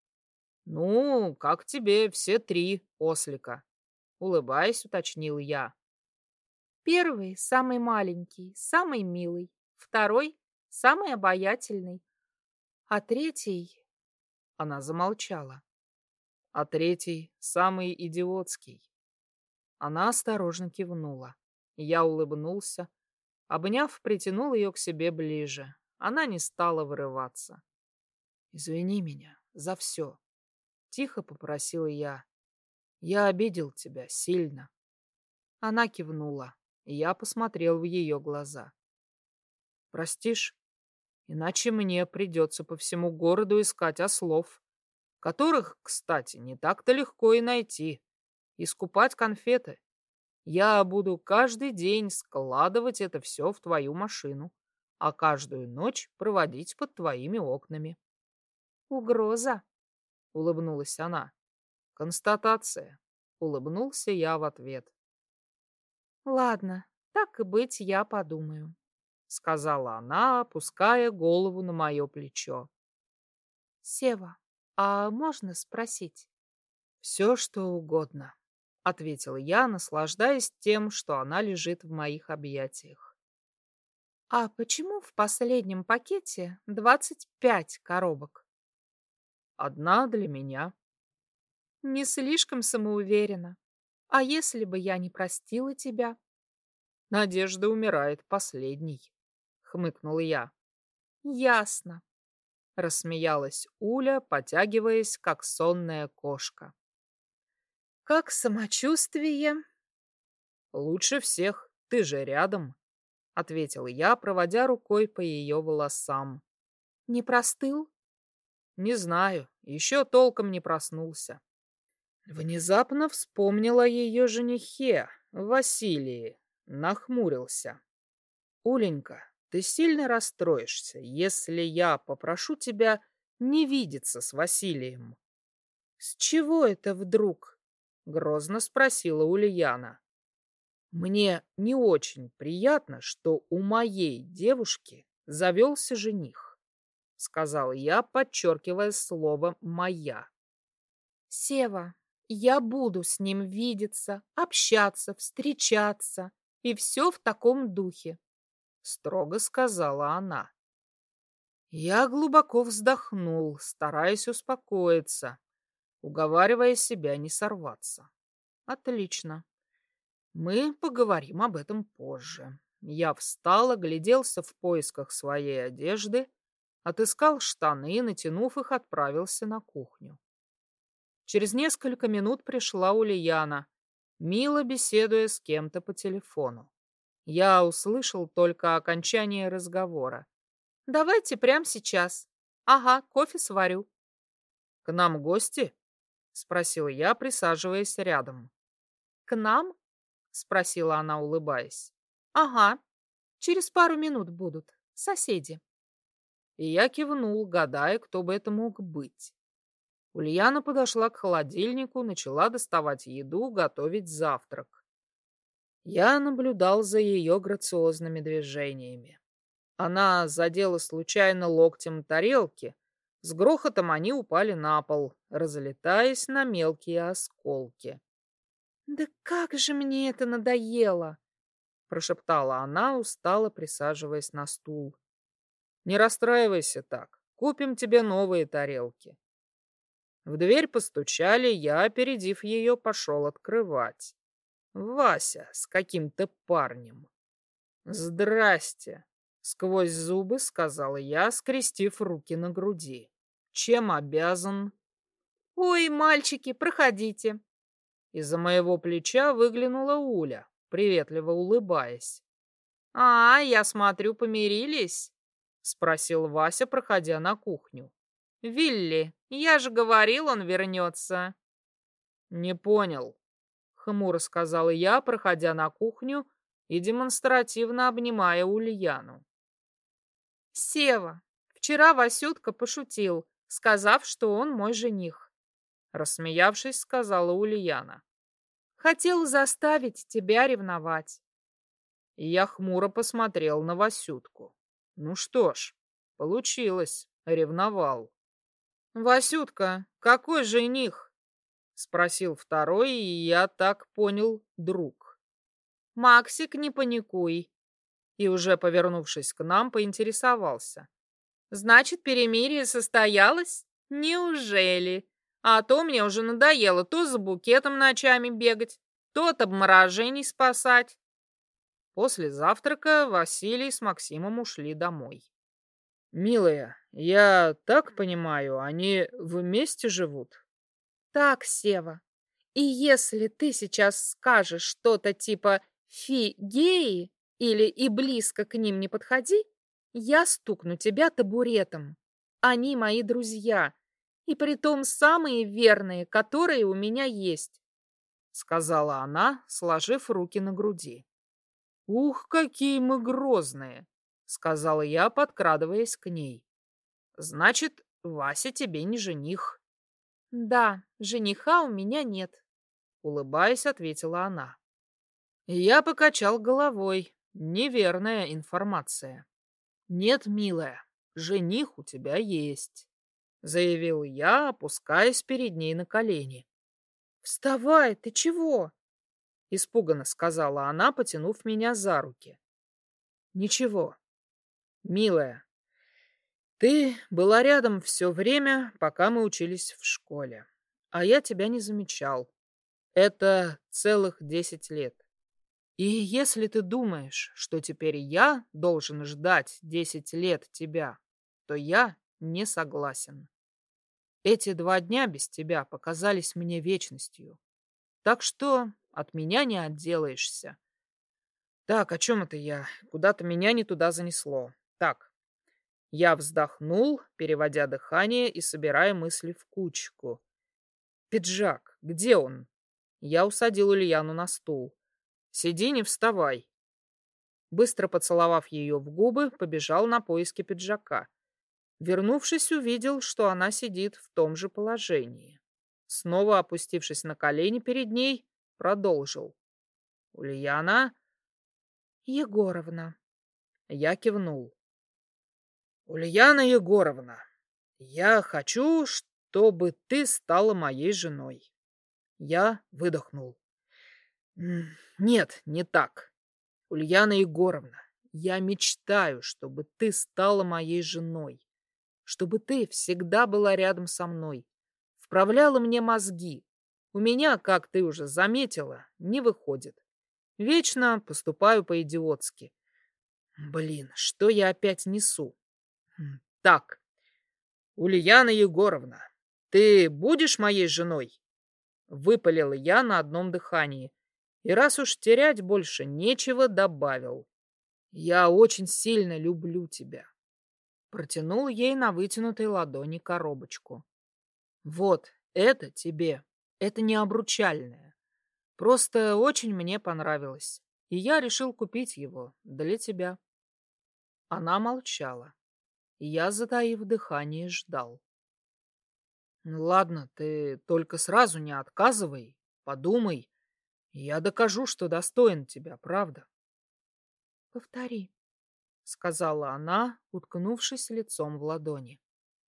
«Ну, как тебе все три ослика?» — улыбаясь, уточнил я. Первый — самый маленький, самый милый. Второй — самый обаятельный. А третий... Она замолчала. А третий — самый идиотский. Она осторожно кивнула. Я улыбнулся. Обняв, притянул ее к себе ближе. Она не стала вырываться. «Извини меня за все», — тихо попросила я. «Я обидел тебя сильно». Она кивнула, и я посмотрел в ее глаза. «Простишь? Иначе мне придется по всему городу искать ослов, которых, кстати, не так-то легко и найти, и скупать конфеты. Я буду каждый день складывать это все в твою машину, а каждую ночь проводить под твоими окнами». Угроза? — улыбнулась она. «Констатация», — улыбнулся я в ответ. Ладно, так и быть, я подумаю. — сказала она, опуская голову на мое плечо. Сева, а можно спросить? «Все, что угодно», — ответил я, наслаждаясь тем, что она лежит в моих объятиях. А почему в последнем пакете двадцать пять коробок? «Одна для меня». Не слишком самоуверена. А если бы я не простила тебя? «Надежда умирает последней», — хмыкнул я. Ясно. Рассмеялась Уля, потягиваясь, как сонная кошка. Как самочувствие? «Лучше всех, ты же рядом», — ответил я, проводя рукой по ее волосам. Не простыл? «Не знаю, еще толком не проснулся». Внезапно вспомнила о ее женихе, Василии, нахмурился. «Уленька, ты сильно расстроишься, если я попрошу тебя не видеться с Василием». «С чего это вдруг?» — грозно спросила Ульяна. «Мне не очень приятно, что у моей девушки завелся жених», — сказал я, подчеркивая слово «моя». Сева, я буду с ним видеться, общаться, встречаться. И все в таком духе. Строго сказала она. Я глубоко вздохнул, стараясь успокоиться, уговаривая себя не сорваться. Отлично. Мы поговорим об этом позже. Я встал, огляделся в поисках своей одежды, отыскал штаны и, натянув их, отправился на кухню. Через несколько минут пришла Ульяна, мило беседуя с кем-то по телефону. Я услышал только окончание разговора. «Давайте прямо сейчас. Ага, кофе сварю». «К нам гости?» — спросил я, присаживаясь рядом. «К нам?» — спросила она, улыбаясь. «Ага, через пару минут будут. Соседи». И я кивнул, гадая, кто бы это мог быть. Ульяна подошла к холодильнику, начала доставать еду, готовить завтрак. Я наблюдал за ее грациозными движениями. Она задела случайно локтем тарелки. С грохотом они упали на пол, разлетаясь на мелкие осколки. «Да как же мне это надоело!» — прошептала она, устало присаживаясь на стул. «Не расстраивайся так. Купим тебе новые тарелки». В дверь постучали, я, опередив ее, пошел открывать. Вася с каким-то парнем. «Здрасте!» — сквозь зубы сказала я, скрестив руки на груди. «Чем обязан?» «Ой, мальчики, проходите!» Из-за моего плеча выглянула Уля, приветливо улыбаясь. «А, я смотрю, помирились?» — спросил Вася, проходя на кухню. «Вилли, я же говорил, он вернется». «Не понял», — хмуро сказала я, проходя на кухню и демонстративно обнимая Ульяну. «Сева, вчера Васютка пошутил, сказав, что он мой жених», — рассмеявшись, сказала Ульяна. «Хотел заставить тебя ревновать». И я хмуро посмотрел на Васютку. Ну что ж, получилось, ревновал. «Васютка, какой жених?» — спросил второй, и я так понял, друг. «Максик, не паникуй». И уже повернувшись к нам, поинтересовался. «Значит, перемирие состоялось? Неужели? А то мне уже надоело то за букетом ночами бегать, то от обморожений спасать». После завтрака Василий с Максимом ушли домой. «Милая, я так понимаю, они вместе живут?» «Так, Сева, и если ты сейчас скажешь что-то типа «фи-геи» или «и близко к ним не подходи», я стукну тебя табуретом. Они мои друзья, и притом самые верные, которые у меня есть», — сказала она, сложив руки на груди. «Ух, какие мы грозные!» — сказала я, подкрадываясь к ней. «Значит, Вася тебе не жених?» «Да, жениха у меня нет», — улыбаясь, ответила она. Я покачал головой. Неверная информация. «Нет, милая, жених у тебя есть», — заявил я, опускаясь перед ней на колени. «Вставай, ты чего?» — испуганно сказала она, потянув меня за руки. «Ничего, милая, ты была рядом все время, пока мы учились в школе, а я тебя не замечал. Это целых десять лет. И если ты думаешь, что теперь я должен ждать десять лет тебя, то я не согласен. Эти два дня без тебя показались мне вечностью. Так что от меня не отделаешься. Так, о чем это я? Куда-то меня не туда занесло. Так, я вздохнул, переводя дыхание и собирая мысли в кучку. Пиджак, где он? Я усадил Ульяну на стул. Сиди, не вставай. Быстро поцеловав ее в губы, побежал на поиски пиджака. Вернувшись, увидел, что она сидит в том же положении. Снова опустившись на колени перед ней, продолжил. «Ульяна?» «Егоровна». Я кивнул. «Ульяна Егоровна, я хочу, чтобы ты стала моей женой». Я выдохнул. «Нет, не так. Ульяна Егоровна, я мечтаю, чтобы ты стала моей женой, чтобы ты всегда была рядом со мной, вправляла мне мозги. У меня, как ты уже заметила, не выходит. Вечно поступаю по-идиотски. Блин, что я опять несу? М, Так, Ульяна Егоровна, ты будешь моей женой? Выпалила я на одном дыхании. И раз уж терять больше нечего, добавил. Я очень сильно люблю тебя. Протянул ей на вытянутой ладони коробочку. Вот, это тебе. Это не обручальное. Просто очень мне понравилось. И я решил купить его для тебя. Она молчала. И я, затаив дыхание, ждал. Ну ладно, ты только сразу не отказывай. Подумай. Я докажу, что достоин тебя, правда? Повтори. Сказала она, уткнувшись лицом в ладони.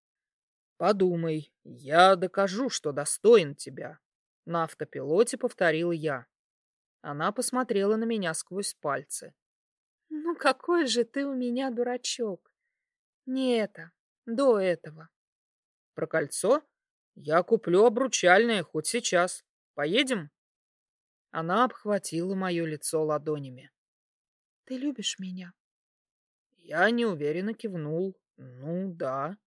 Подумай, я докажу, что достоин тебя. На автопилоте повторил я. Она посмотрела на меня сквозь пальцы. Ну какой же ты у меня дурачок. Не это, до этого. Про кольцо? Я куплю обручальное хоть сейчас. Поедем? Она обхватила мое лицо ладонями. Ты любишь меня? Я неуверенно кивнул. Ну, да.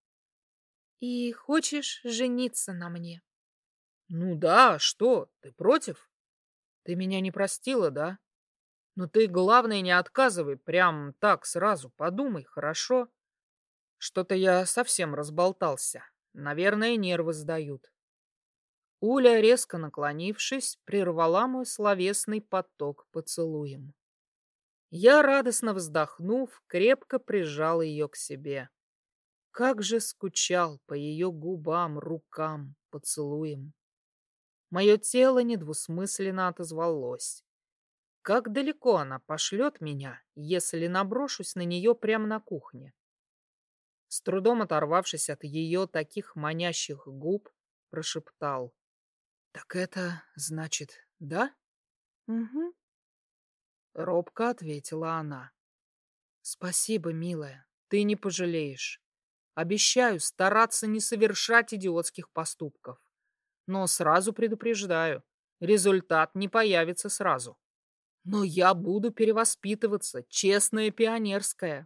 И хочешь жениться на мне? Ну да, что, ты против? Ты меня не простила, да? Но ты, главное, не отказывай прям так сразу. Подумай, хорошо? Что-то я совсем разболтался. Наверное, нервы сдают. Уля, резко наклонившись, прервала мой словесный поток поцелуем. Я, радостно вздохнув, крепко прижал ее к себе. Как же скучал по ее губам, рукам, поцелуям. Мое тело недвусмысленно отозвалось. Как далеко она пошлет меня, если наброшусь на нее прямо на кухне? С трудом оторвавшись от ее таких манящих губ, прошептал. «Так это, значит, да?» Угу. Робко ответила она. «Спасибо, милая, ты не пожалеешь. Обещаю стараться не совершать идиотских поступков. Но сразу предупреждаю, результат не появится сразу. Но я буду перевоспитываться, честная пионерская».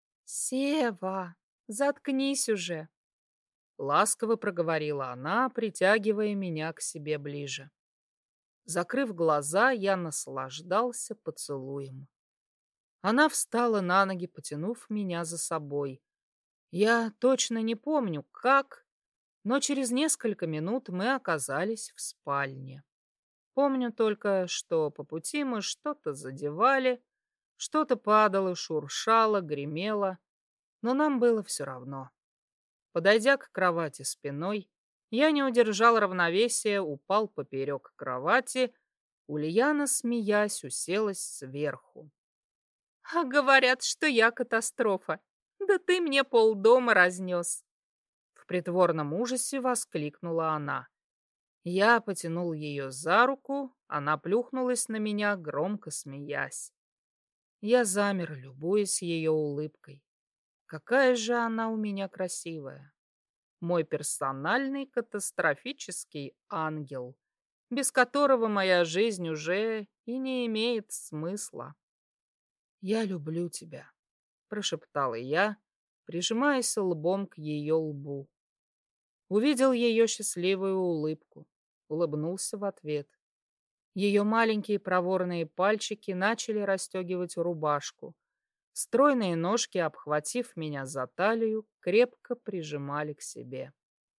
Сева, заткнись уже. Ласково проговорила она, притягивая меня к себе ближе. Закрыв глаза, я наслаждался поцелуем. Она встала на ноги, потянув меня за собой. Я точно не помню, как, но через несколько минут мы оказались в спальне. Помню только, что по пути мы что-то задевали, что-то падало, шуршало, гремело, но нам было все равно. Подойдя к кровати спиной, я не удержал равновесия, упал поперек кровати. Ульяна, смеясь, уселась сверху. А говорят, что я катастрофа. Да ты мне полдома разнес. В притворном ужасе воскликнула она. Я потянул ее за руку, она плюхнулась на меня, громко смеясь. Я замер, любуясь ее улыбкой. Какая же она у меня красивая. Мой персональный катастрофический ангел, без которого моя жизнь уже и не имеет смысла. «Я люблю тебя», — прошептала я, прижимаясь лбом к ее лбу. Увидел ее счастливую улыбку, улыбнулся в ответ. Ее маленькие проворные пальчики начали расстегивать рубашку. Стройные ножки, обхватив меня за талию, крепко прижимали к себе.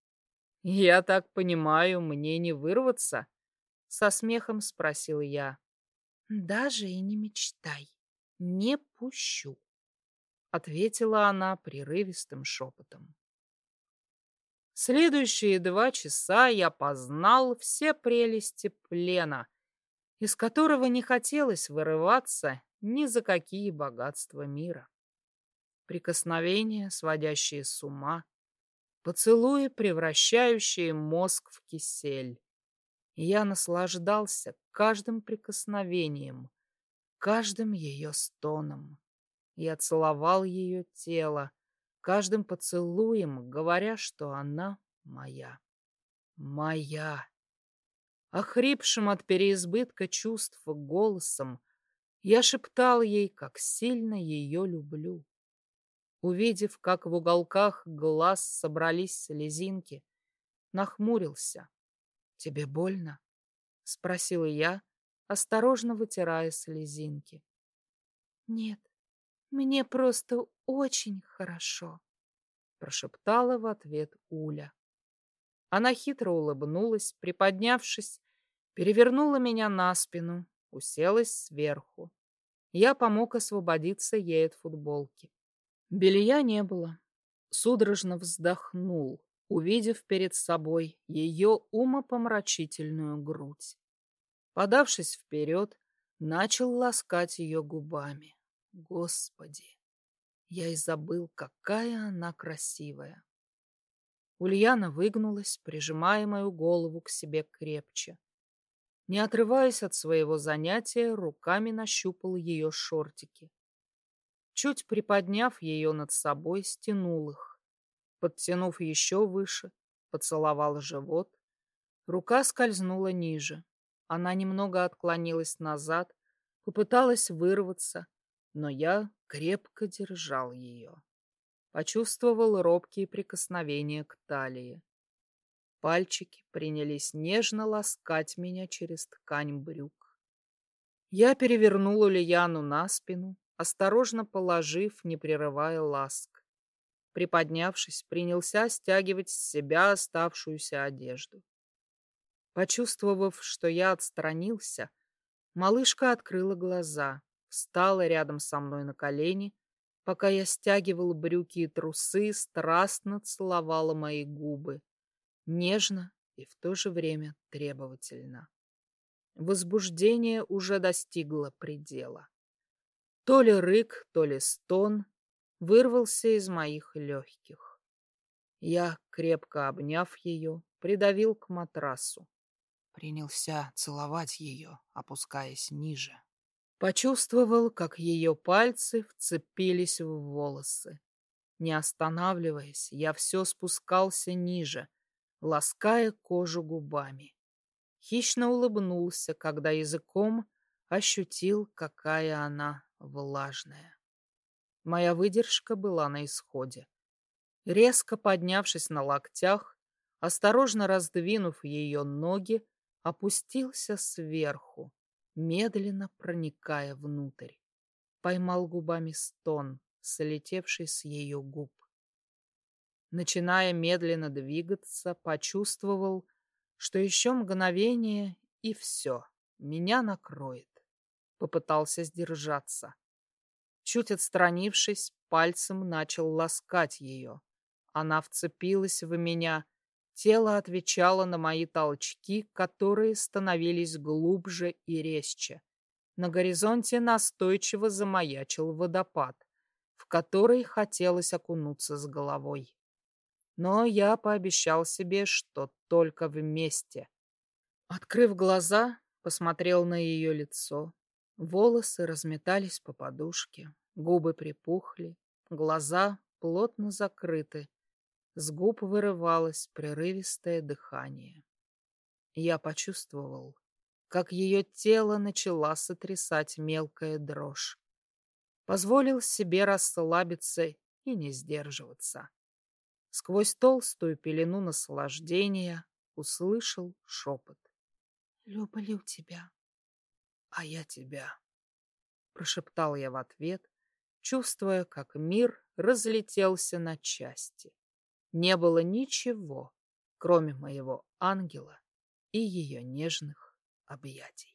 «Я так понимаю, мне не вырваться?» — со смехом спросил я. Даже и не мечтай. Не пущу. Ответила она прерывистым шепотом. Следующие два часа я познал все прелести плена, из которого не хотелось вырываться ни за какие богатства мира. Прикосновения, сводящие с ума, поцелуи, превращающие мозг в кисель. И я наслаждался каждым прикосновением, каждым ее стоном. Я целовал ее тело, каждым поцелуем, говоря, что она моя. Моя. Охрипшим от переизбытка чувств голосом Я шептал ей, как сильно ее люблю. Увидев, как в уголках глаз собрались слезинки, нахмурился. «Тебе больно?» — спросила я, осторожно вытирая слезинки. «Нет, мне просто очень хорошо», — прошептала в ответ Уля. Она хитро улыбнулась, приподнявшись, перевернула меня на спину, уселась сверху. Я помог освободиться ей от футболки. Белья не было. Судорожно вздохнул, увидев перед собой ее умопомрачительную грудь. Подавшись вперед, начал ласкать ее губами. Господи, я и забыл, какая она красивая. Ульяна выгнулась, прижимая мою голову к себе крепче. Не отрываясь от своего занятия, руками нащупал ее шортики. Чуть приподняв ее над собой, стянул их. Подтянув еще выше, поцеловал живот. Рука скользнула ниже. Она немного отклонилась назад, попыталась вырваться, но я крепко держал ее. Почувствовал робкие прикосновения к талии. Пальчики принялись нежно ласкать меня через ткань брюк. Я перевернул Ульяну на спину, осторожно положив, не прерывая ласк. Приподнявшись, принялся стягивать с себя оставшуюся одежду. Почувствовав, что я отстранился, малышка открыла глаза, встала рядом со мной на колени, пока я стягивал брюки и трусы, страстно целовала мои губы, нежно и в то же время требовательно. Возбуждение уже достигло предела. То ли рык, то ли стон вырвался из моих легких. Я, крепко обняв ее, придавил к матрасу. Принялся целовать ее, опускаясь ниже. Почувствовал, как ее пальцы вцепились в волосы. Не останавливаясь, я все спускался ниже, лаская кожу губами. Хищно улыбнулся, когда языком ощутил, какая она влажная. Моя выдержка была на исходе. Резко поднявшись на локтях, осторожно раздвинув ее ноги, опустился сверху, медленно проникая внутрь. Поймал губами стон, слетевший с ее губ. Начиная медленно двигаться, почувствовал, что еще мгновение и все, меня накроет. Попытался сдержаться. Чуть отстранившись, пальцем начал ласкать ее. Она вцепилась в меня, тело отвечало на мои толчки, которые становились глубже и резче. На горизонте настойчиво замаячил водопад, в который хотелось окунуться с головой. Но я пообещал себе, что только вместе. Открыв глаза, посмотрел на ее лицо. Волосы разметались по подушке, губы припухли, глаза плотно закрыты. С губ вырывалось прерывистое дыхание. Я почувствовал, как ее тело начала сотрясать мелкая дрожь. Позволил себе расслабиться и не сдерживаться. Сквозь толстую пелену наслаждения услышал шепот. «Люблю тебя». «А я тебя», — прошептал я в ответ, чувствуя, как мир разлетелся на части. Не было ничего, кроме моего ангела и ее нежных объятий.